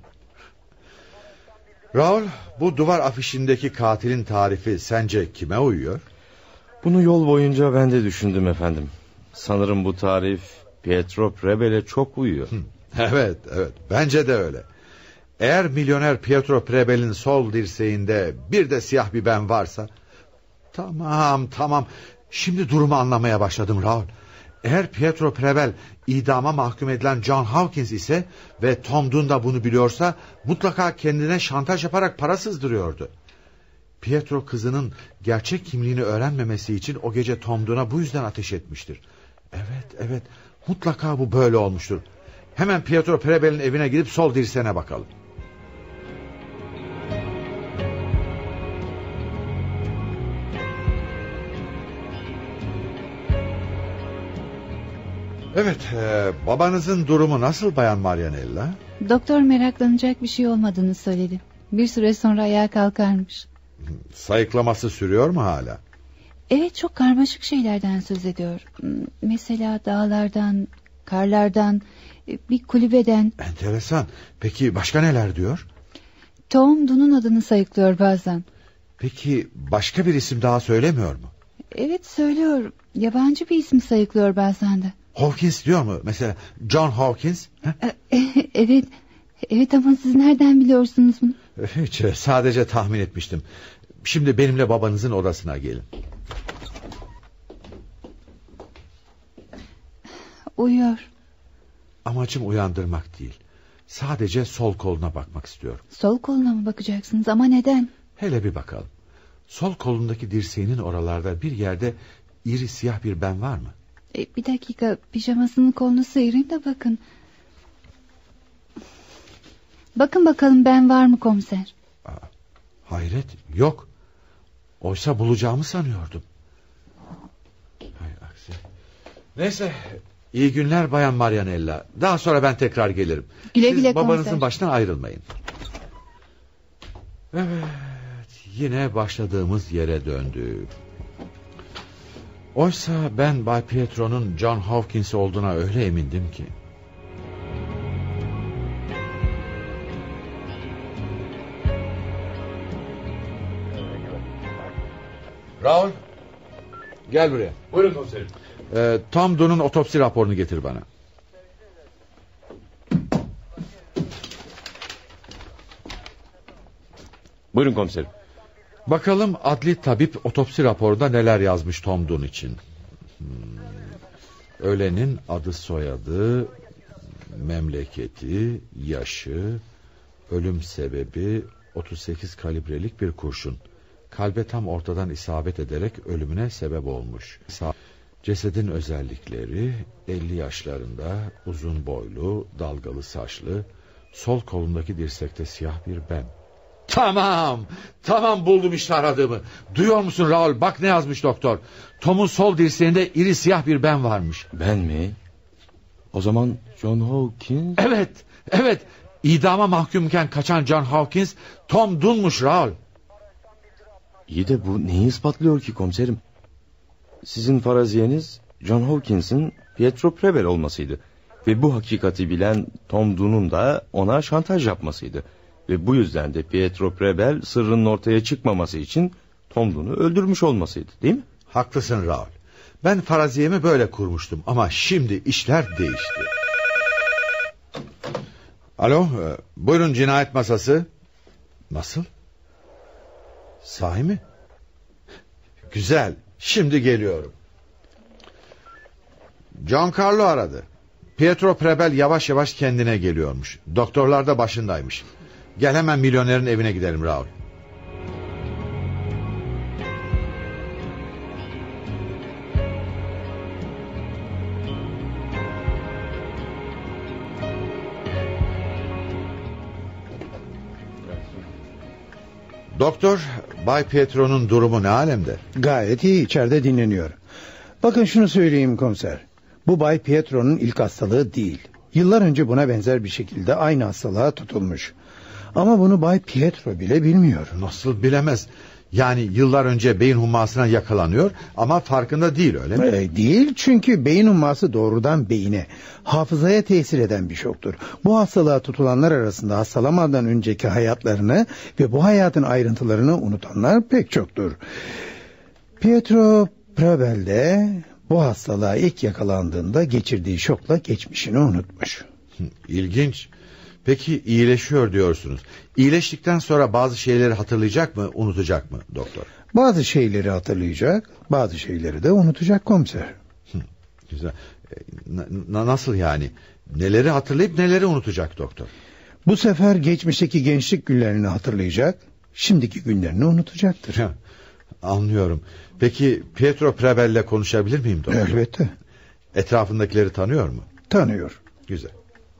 Raul, bu duvar afişindeki katilin tarifi sence kime uyuyor? Bunu yol boyunca ben de düşündüm efendim. Sanırım bu tarif Pietro Prebel'e çok uyuyor. Evet, bence de öyle. Eğer milyoner Pietro Prebel'in sol dirseğinde bir de siyah bir ben varsa... Tamam. Şimdi durumu anlamaya başladım Raul. Eğer Pietro Prebel idama mahkum edilen John Hawkins ise ve Tom Dunn da bunu biliyorsa mutlaka kendine şantaj yaparak para sızdırıyordu. Pietro kızının gerçek kimliğini öğrenmemesi için o gece Tom Dunn'a bu yüzden ateş etmiştir. Evet, mutlaka bu böyle olmuştur. Hemen Pietro Prebel'in evine gidip sol dirseğine bakalım. Evet, babanızın durumu nasıl Bayan Marianella? Doktor meraklanacak bir şey olmadığını söyledi. Bir süre sonra ayağa kalkarmış. Sayıklaması sürüyor mu hala? Evet, çok karmaşık şeylerden söz ediyor. Mesela dağlardan, karlardan, bir kulübeden. Enteresan. Peki başka neler diyor? Tom Dunn'un adını sayıklıyor bazen. Peki başka bir isim daha söylemiyor mu? Evet, söylüyor. Yabancı bir isim sayıklıyor bazen de. Hawkins diyor mu? Mesela John Hawkins? Evet ama siz nereden biliyorsunuz bunu? Hiç, sadece tahmin etmiştim. Şimdi benimle babanızın odasına gelin. Uyuyor. Amacım uyandırmak değil. Sadece sol koluna bakmak istiyorum. Sol koluna mı bakacaksınız ama neden? Hele bir bakalım. Sol kolundaki dirseğinin oralarda bir yerde iri siyah bir ben var mı? Bir dakika, pijamasının kolunu sıyırayım da bakın. Bakın bakalım ben var mı komiser? Hayret, yok. Oysa bulacağımı sanıyordum. Hay aksi. Neyse, iyi günler Bayan Marianella. Daha sonra ben tekrar gelirim. Güle güle Siz babanızın komiser. baştan ayrılmayın. Evet, yine başladığımız yere döndük. Oysa ben Bay Pietro'nun John Hawkins olduğuna öyle emindim ki. Raul, gel buraya. Buyurun komiserim. Tom Dunn'un otopsi raporunu getir bana. Buyurun komiserim. Bakalım adli tabip otopsi raporunda neler yazmış Tom Dunn için. Ölenin adı, soyadı, memleketi, yaşı, ölüm sebebi 38 kalibrelik bir kurşun. Kalbe tam ortadan isabet ederek ölümüne sebep olmuş. Cesedin özellikleri 50 yaşlarında, uzun boylu, dalgalı saçlı, sol kolundaki dirsekte siyah bir ben. Tamam buldum işte aradığımı. Duyuyor musun Raul, bak ne yazmış doktor. Tom'un sol dirseğinde iri siyah bir ben varmış. Ben mi? O zaman John Hawkins... Evet. İdama mahkumken kaçan John Hawkins Tom Dunn'muş Raul. İyi de bu neyi ispatlıyor ki komiserim? Sizin faraziyeniz John Hawkins'in Pietro Prevel olmasıydı. Ve bu hakikati bilen Tom Dunn'un da ona şantaj yapmasıydı. Ve bu yüzden de Pietro Prevel sırrının ortaya çıkmaması için Tom Dunn'u öldürmüş olmasıydı, değil mi? Haklısın Raul. Ben faraziyemi böyle kurmuştum ama şimdi işler değişti. Alo, buyurun cinayet masası. Nasıl? Sahi mi? Güzel, şimdi geliyorum. Giancarlo aradı. Pietro Prevel yavaş yavaş kendine geliyormuş. Doktorlar da başındaymış. Gel hemen milyonerin evine gidelim Raul. Doktor, Bay Pietro'nun durumu ne alemde? Gayet iyi, içeride dinleniyor. Bakın şunu söyleyeyim komiser. Bu Bay Pietro'nun ilk hastalığı değil. Yıllar önce buna benzer bir şekilde aynı hastalığa tutulmuş. Ama bunu Bay Pietro bile bilmiyor. Nasıl bilemez? Yani yıllar önce beyin hummasına yakalanıyor ama farkında değil, öyle mi? Değil, çünkü beyin humması doğrudan beyine, hafızaya tesir eden bir şoktur. Bu hastalığa tutulanlar arasında hastalamadan önceki hayatlarını ve bu hayatın ayrıntılarını unutanlar pek çoktur. Pietro Prevel de bu hastalığa ilk yakalandığında geçirdiği şokla geçmişini unutmuş. İlginç. Peki iyileşiyor diyorsunuz. İyileştikten sonra bazı şeyleri hatırlayacak mı, unutacak mı doktor? Bazı şeyleri hatırlayacak, bazı şeyleri de unutacak komiser. Güzel. Nasıl yani? Neleri hatırlayıp neleri unutacak doktor? Bu sefer geçmişteki gençlik günlerini hatırlayacak, şimdiki günlerini unutacaktır. Anlıyorum. Peki Pietro Prevel'le konuşabilir miyim doktor? Elbette. Etrafındakileri tanıyor mu? Tanıyor. Güzel.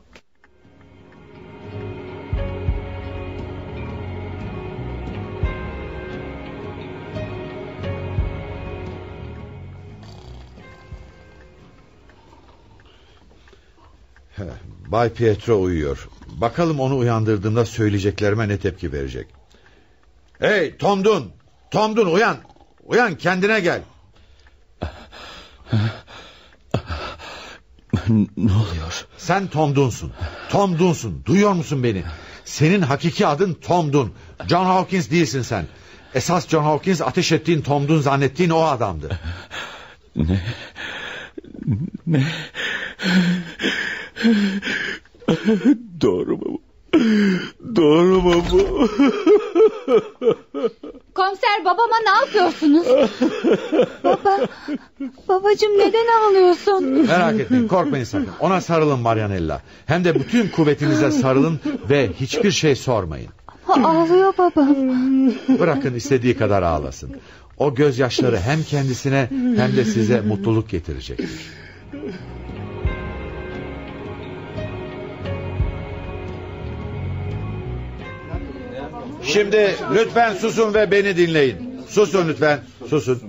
Bay Pietro uyuyor. Bakalım onu uyandırdığımda söyleyeceklerime ne tepki verecek. Hey Tom Dunn! Tom Dunn uyan! Uyan, kendine gel! Ne oluyor? Sen Tom Dunn'sun. Tom Dunn'sun. Duyuyor musun beni? Senin hakiki adın Tom Dunn. John Hawkins değilsin sen. Esas John Hawkins ateş ettiğin Tom Dunn zannettiğin o adamdı. Ne? Doğru mu bu? Doğru mu bu? Komiser, babama ne yapıyorsunuz? Babacığım neden ağlıyorsun? Merak etmeyin, korkmayın sakın. Ona sarılın Marianella. Hem de bütün kuvvetinize sarılın ve hiçbir şey sormayın. Ama ağlıyor babam. Bırakın istediği kadar ağlasın. O gözyaşları hem kendisine hem de size mutluluk getirecektir. Şimdi lütfen susun ve beni dinleyin. Susun lütfen, susun.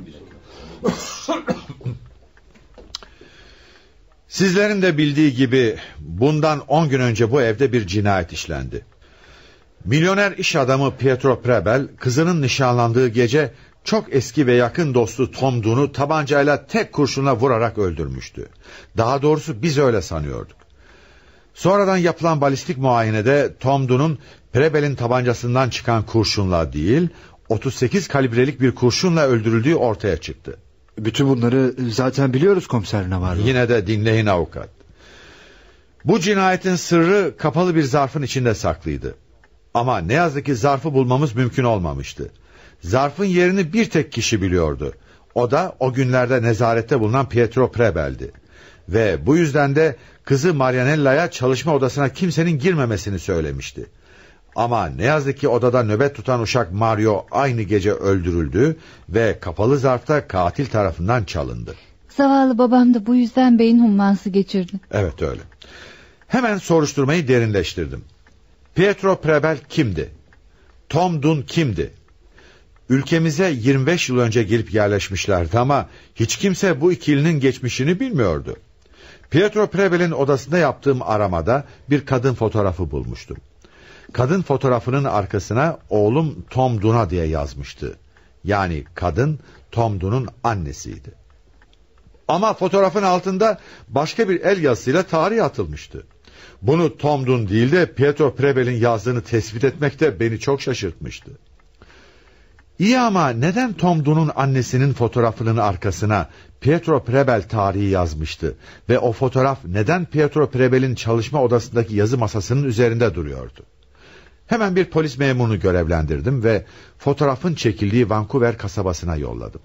Sizlerin de bildiği gibi bundan 10 gün önce bu evde bir cinayet işlendi. Milyoner iş adamı Pietro Prebel kızının nişanlandığı gece çok eski ve yakın dostu Tom Dunn'u tabancayla tek kurşunla vurarak öldürmüştü. Daha doğrusu biz öyle sanıyorduk. Sonradan yapılan balistik muayenede Tom Dunn'un Prebel'in tabancasından çıkan kurşunla değil, 38 kalibrelik bir kurşunla öldürüldüğü ortaya çıktı. Bütün bunları zaten biliyoruz komiser Navarro. Yine de dinleyin avukat. Bu cinayetin sırrı kapalı bir zarfın içinde saklıydı. Ama ne yazık ki zarfı bulmamız mümkün olmamıştı. Zarfın yerini bir tek kişi biliyordu. O da o günlerde nezarette bulunan Pietro Prebel'di. Ve bu yüzden de kızı Marianella'ya çalışma odasına kimsenin girmemesini söylemişti. Ama ne yazık ki odada nöbet tutan uşak Mario aynı gece öldürüldü ve kapalı zarfta katil tarafından çalındı. Zavallı babam da bu yüzden beyin hummansı geçirdi. Evet öyle. Hemen soruşturmayı derinleştirdim. Pietro Prebel kimdi? Tom Dunn kimdi? Ülkemize 25 yıl önce gelip yerleşmişlerdi ama hiç kimse bu ikilinin geçmişini bilmiyordu. Pietro Prebel'in odasında yaptığım aramada bir kadın fotoğrafı bulmuştum. Kadın fotoğrafının arkasına oğlum Tom Dunn'a diye yazmıştı. Yani kadın Tom Dunn'un annesiydi. Ama fotoğrafın altında başka bir el yazısıyla tarih atılmıştı. Bunu Tom Dunn değil de Pietro Prebel'in yazdığını tespit etmek de beni çok şaşırtmıştı. İyi ama neden Tom Dunn'un annesinin fotoğrafının arkasına Pietro Prebel tarihi yazmıştı ve o fotoğraf neden Pietro Prebel'in çalışma odasındaki yazı masasının üzerinde duruyordu? Hemen bir polis memurunu görevlendirdim ve fotoğrafın çekildiği Vancouver kasabasına yolladım.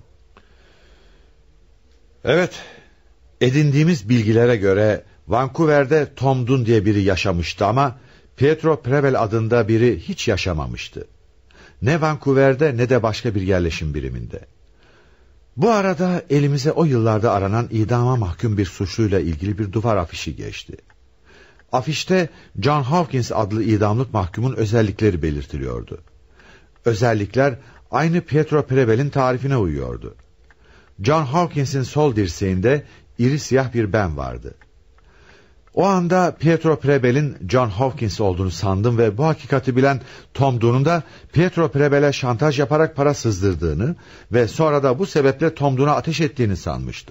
Evet, edindiğimiz bilgilere göre Vancouver'de Tom Dunn diye biri yaşamıştı ama Pietro Prebel adında biri hiç yaşamamıştı. Ne Vancouver'de ne de başka bir yerleşim biriminde. Bu arada elimize o yıllarda aranan idama mahkum bir suçluyla ilgili bir duvar afişi geçti. Afişte John Hawkins adlı idamlık mahkumun özellikleri belirtiliyordu. Özellikler aynı Pietro Prebel'in tarifine uyuyordu. John Hawkins'in sol dirseğinde iri siyah bir ben vardı. O anda Pietro Prebel'in John Hawkins olduğunu sandım ve bu hakikati bilen Tom Dunn'un da Pietro Prebel'e şantaj yaparak para sızdırdığını ve sonra da bu sebeple Tom Dunn'a ateş ettiğini sanmıştım.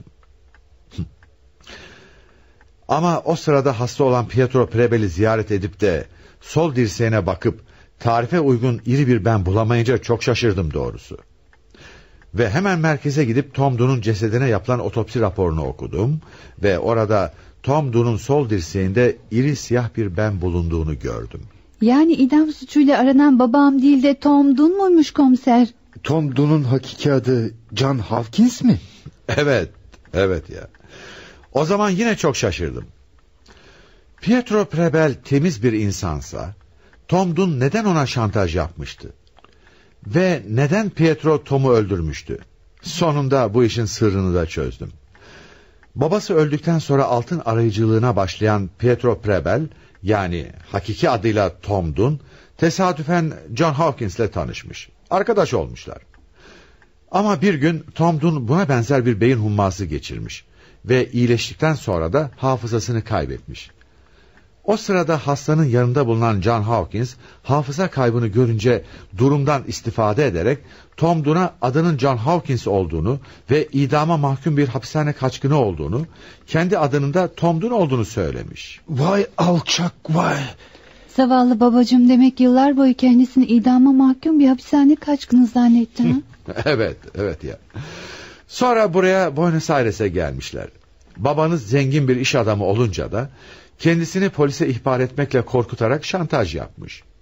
Ama o sırada hasta olan Pietro Prebel'i ziyaret edip de sol dirseğine bakıp tarife uygun iri bir ben bulamayınca çok şaşırdım doğrusu. Ve hemen merkeze gidip Tom Dunn'un cesedine yapılan otopsi raporunu okudum ve orada Tom Dunn'un sol dirseğinde iri siyah bir ben bulunduğunu gördüm. Yani idam suçuyla aranan babam değil de Tom Dunn muymuş komiser? Tom Dunn'un hakiki adı John Hawkins mi? Evet ya. O zaman yine çok şaşırdım. Pietro Prebel temiz bir insansa Tom Dunn neden ona şantaj yapmıştı? Ve neden Pietro Tom'u öldürmüştü? Sonunda bu işin sırrını da çözdüm. Babası öldükten sonra altın arayıcılığına başlayan Pietro Prebel, yani hakiki adıyla Tom Dunn, tesadüfen John Hawkins'le tanışmış. Arkadaş olmuşlar. Ama bir gün Tom Dunn buna benzer bir beyin humması geçirmiş ve iyileştikten sonra da hafızasını kaybetmiş. O sırada hastanın yanında bulunan John Hawkins hafıza kaybını görünce durumdan istifade ederek Tom Dunn'a adının John Hawkins olduğunu ve idama mahkum bir hapishane kaçkını olduğunu, kendi adının da Tom Dunn olduğunu söylemiş. Vay alçak vay. Zavallı babacığım, demek yıllar boyu kendisini idama mahkum bir hapishane kaçkını zannetti ha? Evet ya. Sonra buraya Buenos Aires'e gelmişler. Babanız zengin bir iş adamı olunca da kendisini polise ihbar etmekle korkutarak şantaj yapmış.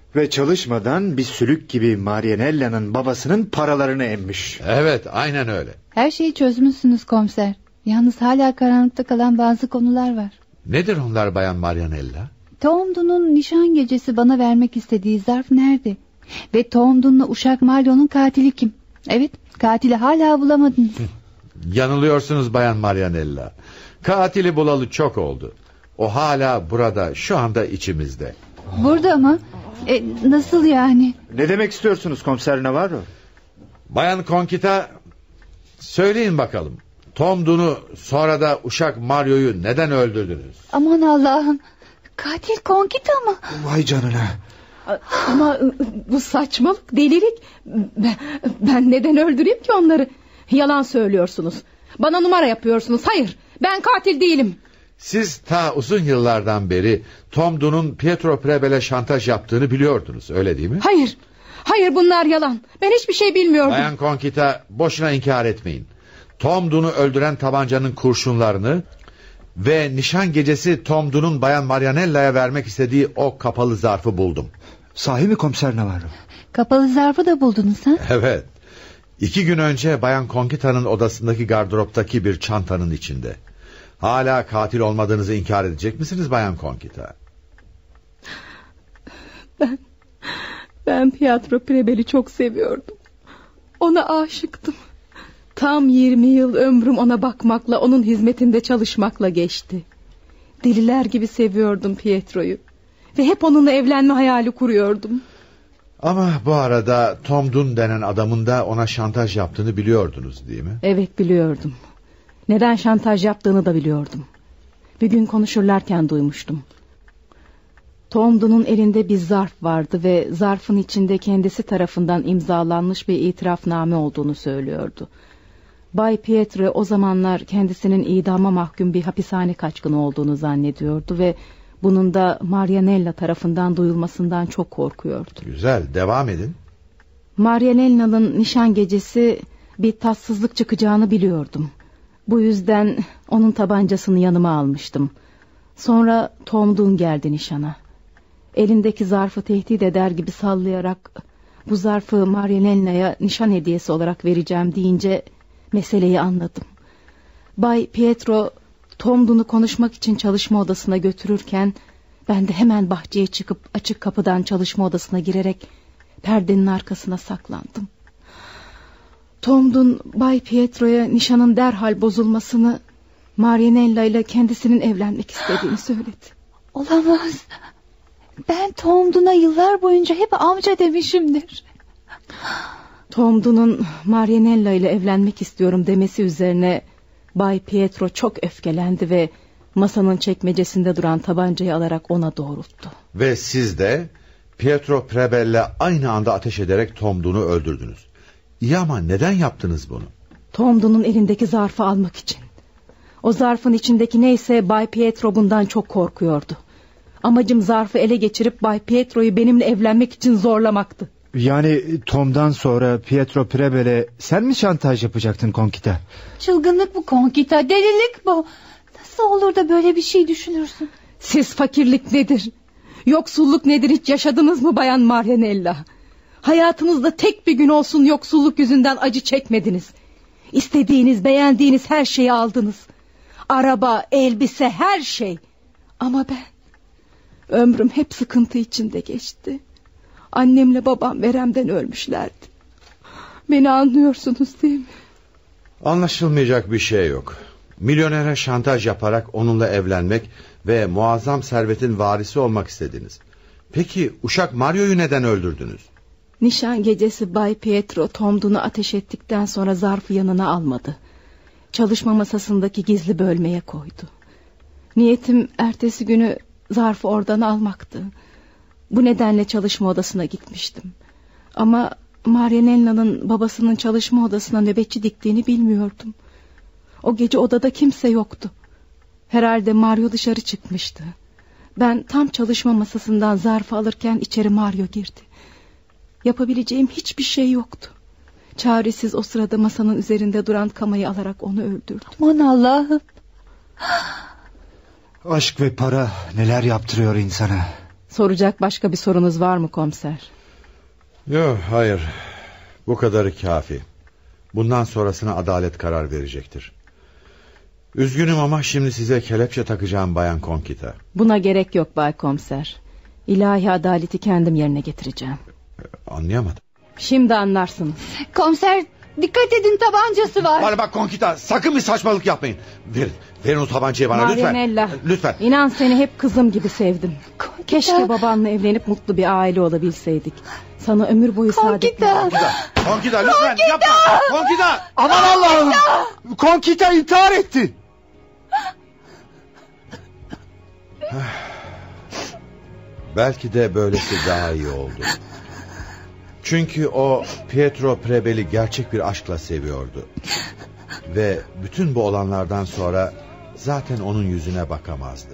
Ve çalışmadan bir sülük gibi Marianella'nın babasının paralarını emmiş. Evet, aynen öyle. Her şeyi çözmüşsünüz komiser. Yalnız hala karanlıkta kalan bazı konular var. Nedir onlar Bayan Marianella? Tomdu'nun nişan gecesi bana vermek istediği zarf nerede? Ve Tomdu'nla Uşak Mario'nun katili kim? Evet, katili hala bulamadınız. Yanılıyorsunuz Bayan Marianella. Katili bulalı çok oldu. O hala burada, şu anda içimizde. Burada mı? Nasıl yani? Ne demek istiyorsunuz Komiser Navarro? Bayan Conquita, söyleyin bakalım. Tomdu'nu sonra da Uşak Mario'yu neden öldürdünüz? Aman Allah'ım. Katil Conquita mı? Vay canına. Ama bu saçmalık, delilik. Ben neden öldüreyim ki onları? Yalan söylüyorsunuz. Bana numara yapıyorsunuz. Hayır, ben katil değilim. Siz ta uzun yıllardan beri Tomdu'nun Pietro Prebel'e şantaj yaptığını biliyordunuz, öyle değil mi? Hayır, hayır, bunlar yalan. Ben hiçbir şey bilmiyordum. Bayan Conquita, boşuna inkar etmeyin. Tomdu'nu öldüren tabancanın kurşunlarını ve nişan gecesi Tomdu'nun Bayan Marianella'ya vermek istediği o kapalı zarfı buldum. Sahi mi Komiser Navarro? Kapalı zarfı da buldunuz ha? Evet. 2 gün önce Bayan Conquita'nın odasındaki gardıroptaki bir çantanın içinde. Hala katil olmadığınızı inkar edecek misiniz Bayan Conquita? Ben Pietro Prebel'i çok seviyordum. Ona aşıktım. Tam 20 yıl ömrüm ona bakmakla, onun hizmetinde çalışmakla geçti. Deliler gibi seviyordum Pietro'yu. Ve hep onunla evlenme hayali kuruyordum. Ama bu arada Tomdun denen adamın da ona şantaj yaptığını biliyordunuz değil mi? Evet, biliyordum. Neden şantaj yaptığını da biliyordum. Bir gün konuşurlarken duymuştum. Tomdun'un elinde bir zarf vardı ve zarfın içinde kendisi tarafından imzalanmış bir itirafname olduğunu söylüyordu. Bay Pietro o zamanlar kendisinin idama mahkum bir hapishane kaçkını olduğunu zannediyordu ve bunun da Marianella tarafından duyulmasından çok korkuyordu. Güzel, devam edin. Marianella'nın nişan gecesi bir tatsızlık çıkacağını biliyordum. Bu yüzden onun tabancasını yanıma almıştım. Sonra Tomdun geldi nişana. Elindeki zarfı tehdit eder gibi sallayarak bu zarfı Marianella'ya nişan hediyesi olarak vereceğim deyince meseleyi anladım. Bay Pietro Tomdun'u konuşmak için çalışma odasına götürürken ben de hemen bahçeye çıkıp açık kapıdan çalışma odasına girerek perdenin arkasına saklandım. Tomdun Bay Pietro'ya nişanın derhal bozulmasını, Marianella ile kendisinin evlenmek istediğini söyledi. Olamaz. Ben Tomdun'a yıllar boyunca hep amca demişimdir. Tomdun'un Marianella ile evlenmek istiyorum demesi üzerine Bay Pietro çok öfkelendi ve masanın çekmecesinde duran tabancayı alarak ona doğrulttu. Ve siz de Pietro Prebel'le aynı anda ateş ederek Tomdun'u öldürdünüz. İyi ama neden yaptınız bunu? Tomdun'un elindeki zarfı almak için. O zarfın içindeki neyse Bay Pietro bundan çok korkuyordu. Amacım zarfı ele geçirip Bay Pietro'yu benimle evlenmek için zorlamaktı. Yani Tom'dan sonra Pietro Prebel'e sen mi şantaj yapacaktın Conquita? Çılgınlık bu Conquita, delilik bu. Nasıl olur da böyle bir şey düşünürsün? Siz fakirlik nedir, yoksulluk nedir hiç yaşadınız mı Bayan Marianella? Hayatınızda tek bir gün olsun yoksulluk yüzünden acı çekmediniz. İstediğiniz, beğendiğiniz her şeyi aldınız. Araba, elbise, her şey. Ama ben, ömrüm hep sıkıntı içinde geçti. Annemle babam veremden ölmüşlerdi. Beni anlıyorsunuz değil mi? Anlaşılmayacak bir şey yok. Milyonere şantaj yaparak onunla evlenmek ve muazzam servetin varisi olmak istediniz. Peki Uşak Mario'yu neden öldürdünüz? Nişan gecesi Bay Pietro Tomdun'u ateş ettikten sonra zarfı yanına almadı. Çalışma masasındaki gizli bölmeye koydu. Niyetim ertesi günü zarfı oradan almaktı. Bu nedenle çalışma odasına gitmiştim. Ama Marianella'nın babasının çalışma odasına nöbetçi diktiğini bilmiyordum. O gece odada kimse yoktu. Herhalde Mario dışarı çıkmıştı. Ben tam çalışma masasından zarfı alırken içeri Mario girdi. Yapabileceğim hiçbir şey yoktu. Çaresiz o sırada masanın üzerinde duran kamayı alarak onu öldürdüm. Aman Allah'ım. Aşk ve para neler yaptırıyor insana. Soracak başka bir sorunuz var mı komiser? Yok, hayır. Bu kadarı kafi. Bundan sonrasına adalet karar verecektir. Üzgünüm ama şimdi size kelepçe takacağım Bayan Konkita. Buna gerek yok Bay Komiser. İlahi adaleti kendim yerine getireceğim. Anlayamadım. Şimdi anlarsınız. Komiser dikkat edin, tabancası var. Bana bak Konkita, sakın bir saçmalık yapmayın. Verin o tabancayı bana Marianella, lütfen. Lütfen. İnan seni hep kızım gibi sevdim. Konkita. Keşke babanla evlenip mutlu bir aile olabilseydik. Sana ömür boyu saadet. Konkita lütfen yapma. Konkita. Aman Allah'ım. Konkita intihar etti. Belki de böylesi daha iyi oldu. Çünkü o Pietro Prebel'i gerçek bir aşkla seviyordu. Ve bütün bu olanlardan sonra zaten onun yüzüne bakamazdı.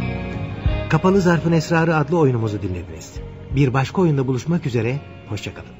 Kapalı Zarfın Esrarı adlı oyunumuzu dinlediniz. Bir başka oyunda buluşmak üzere, hoşça kalın.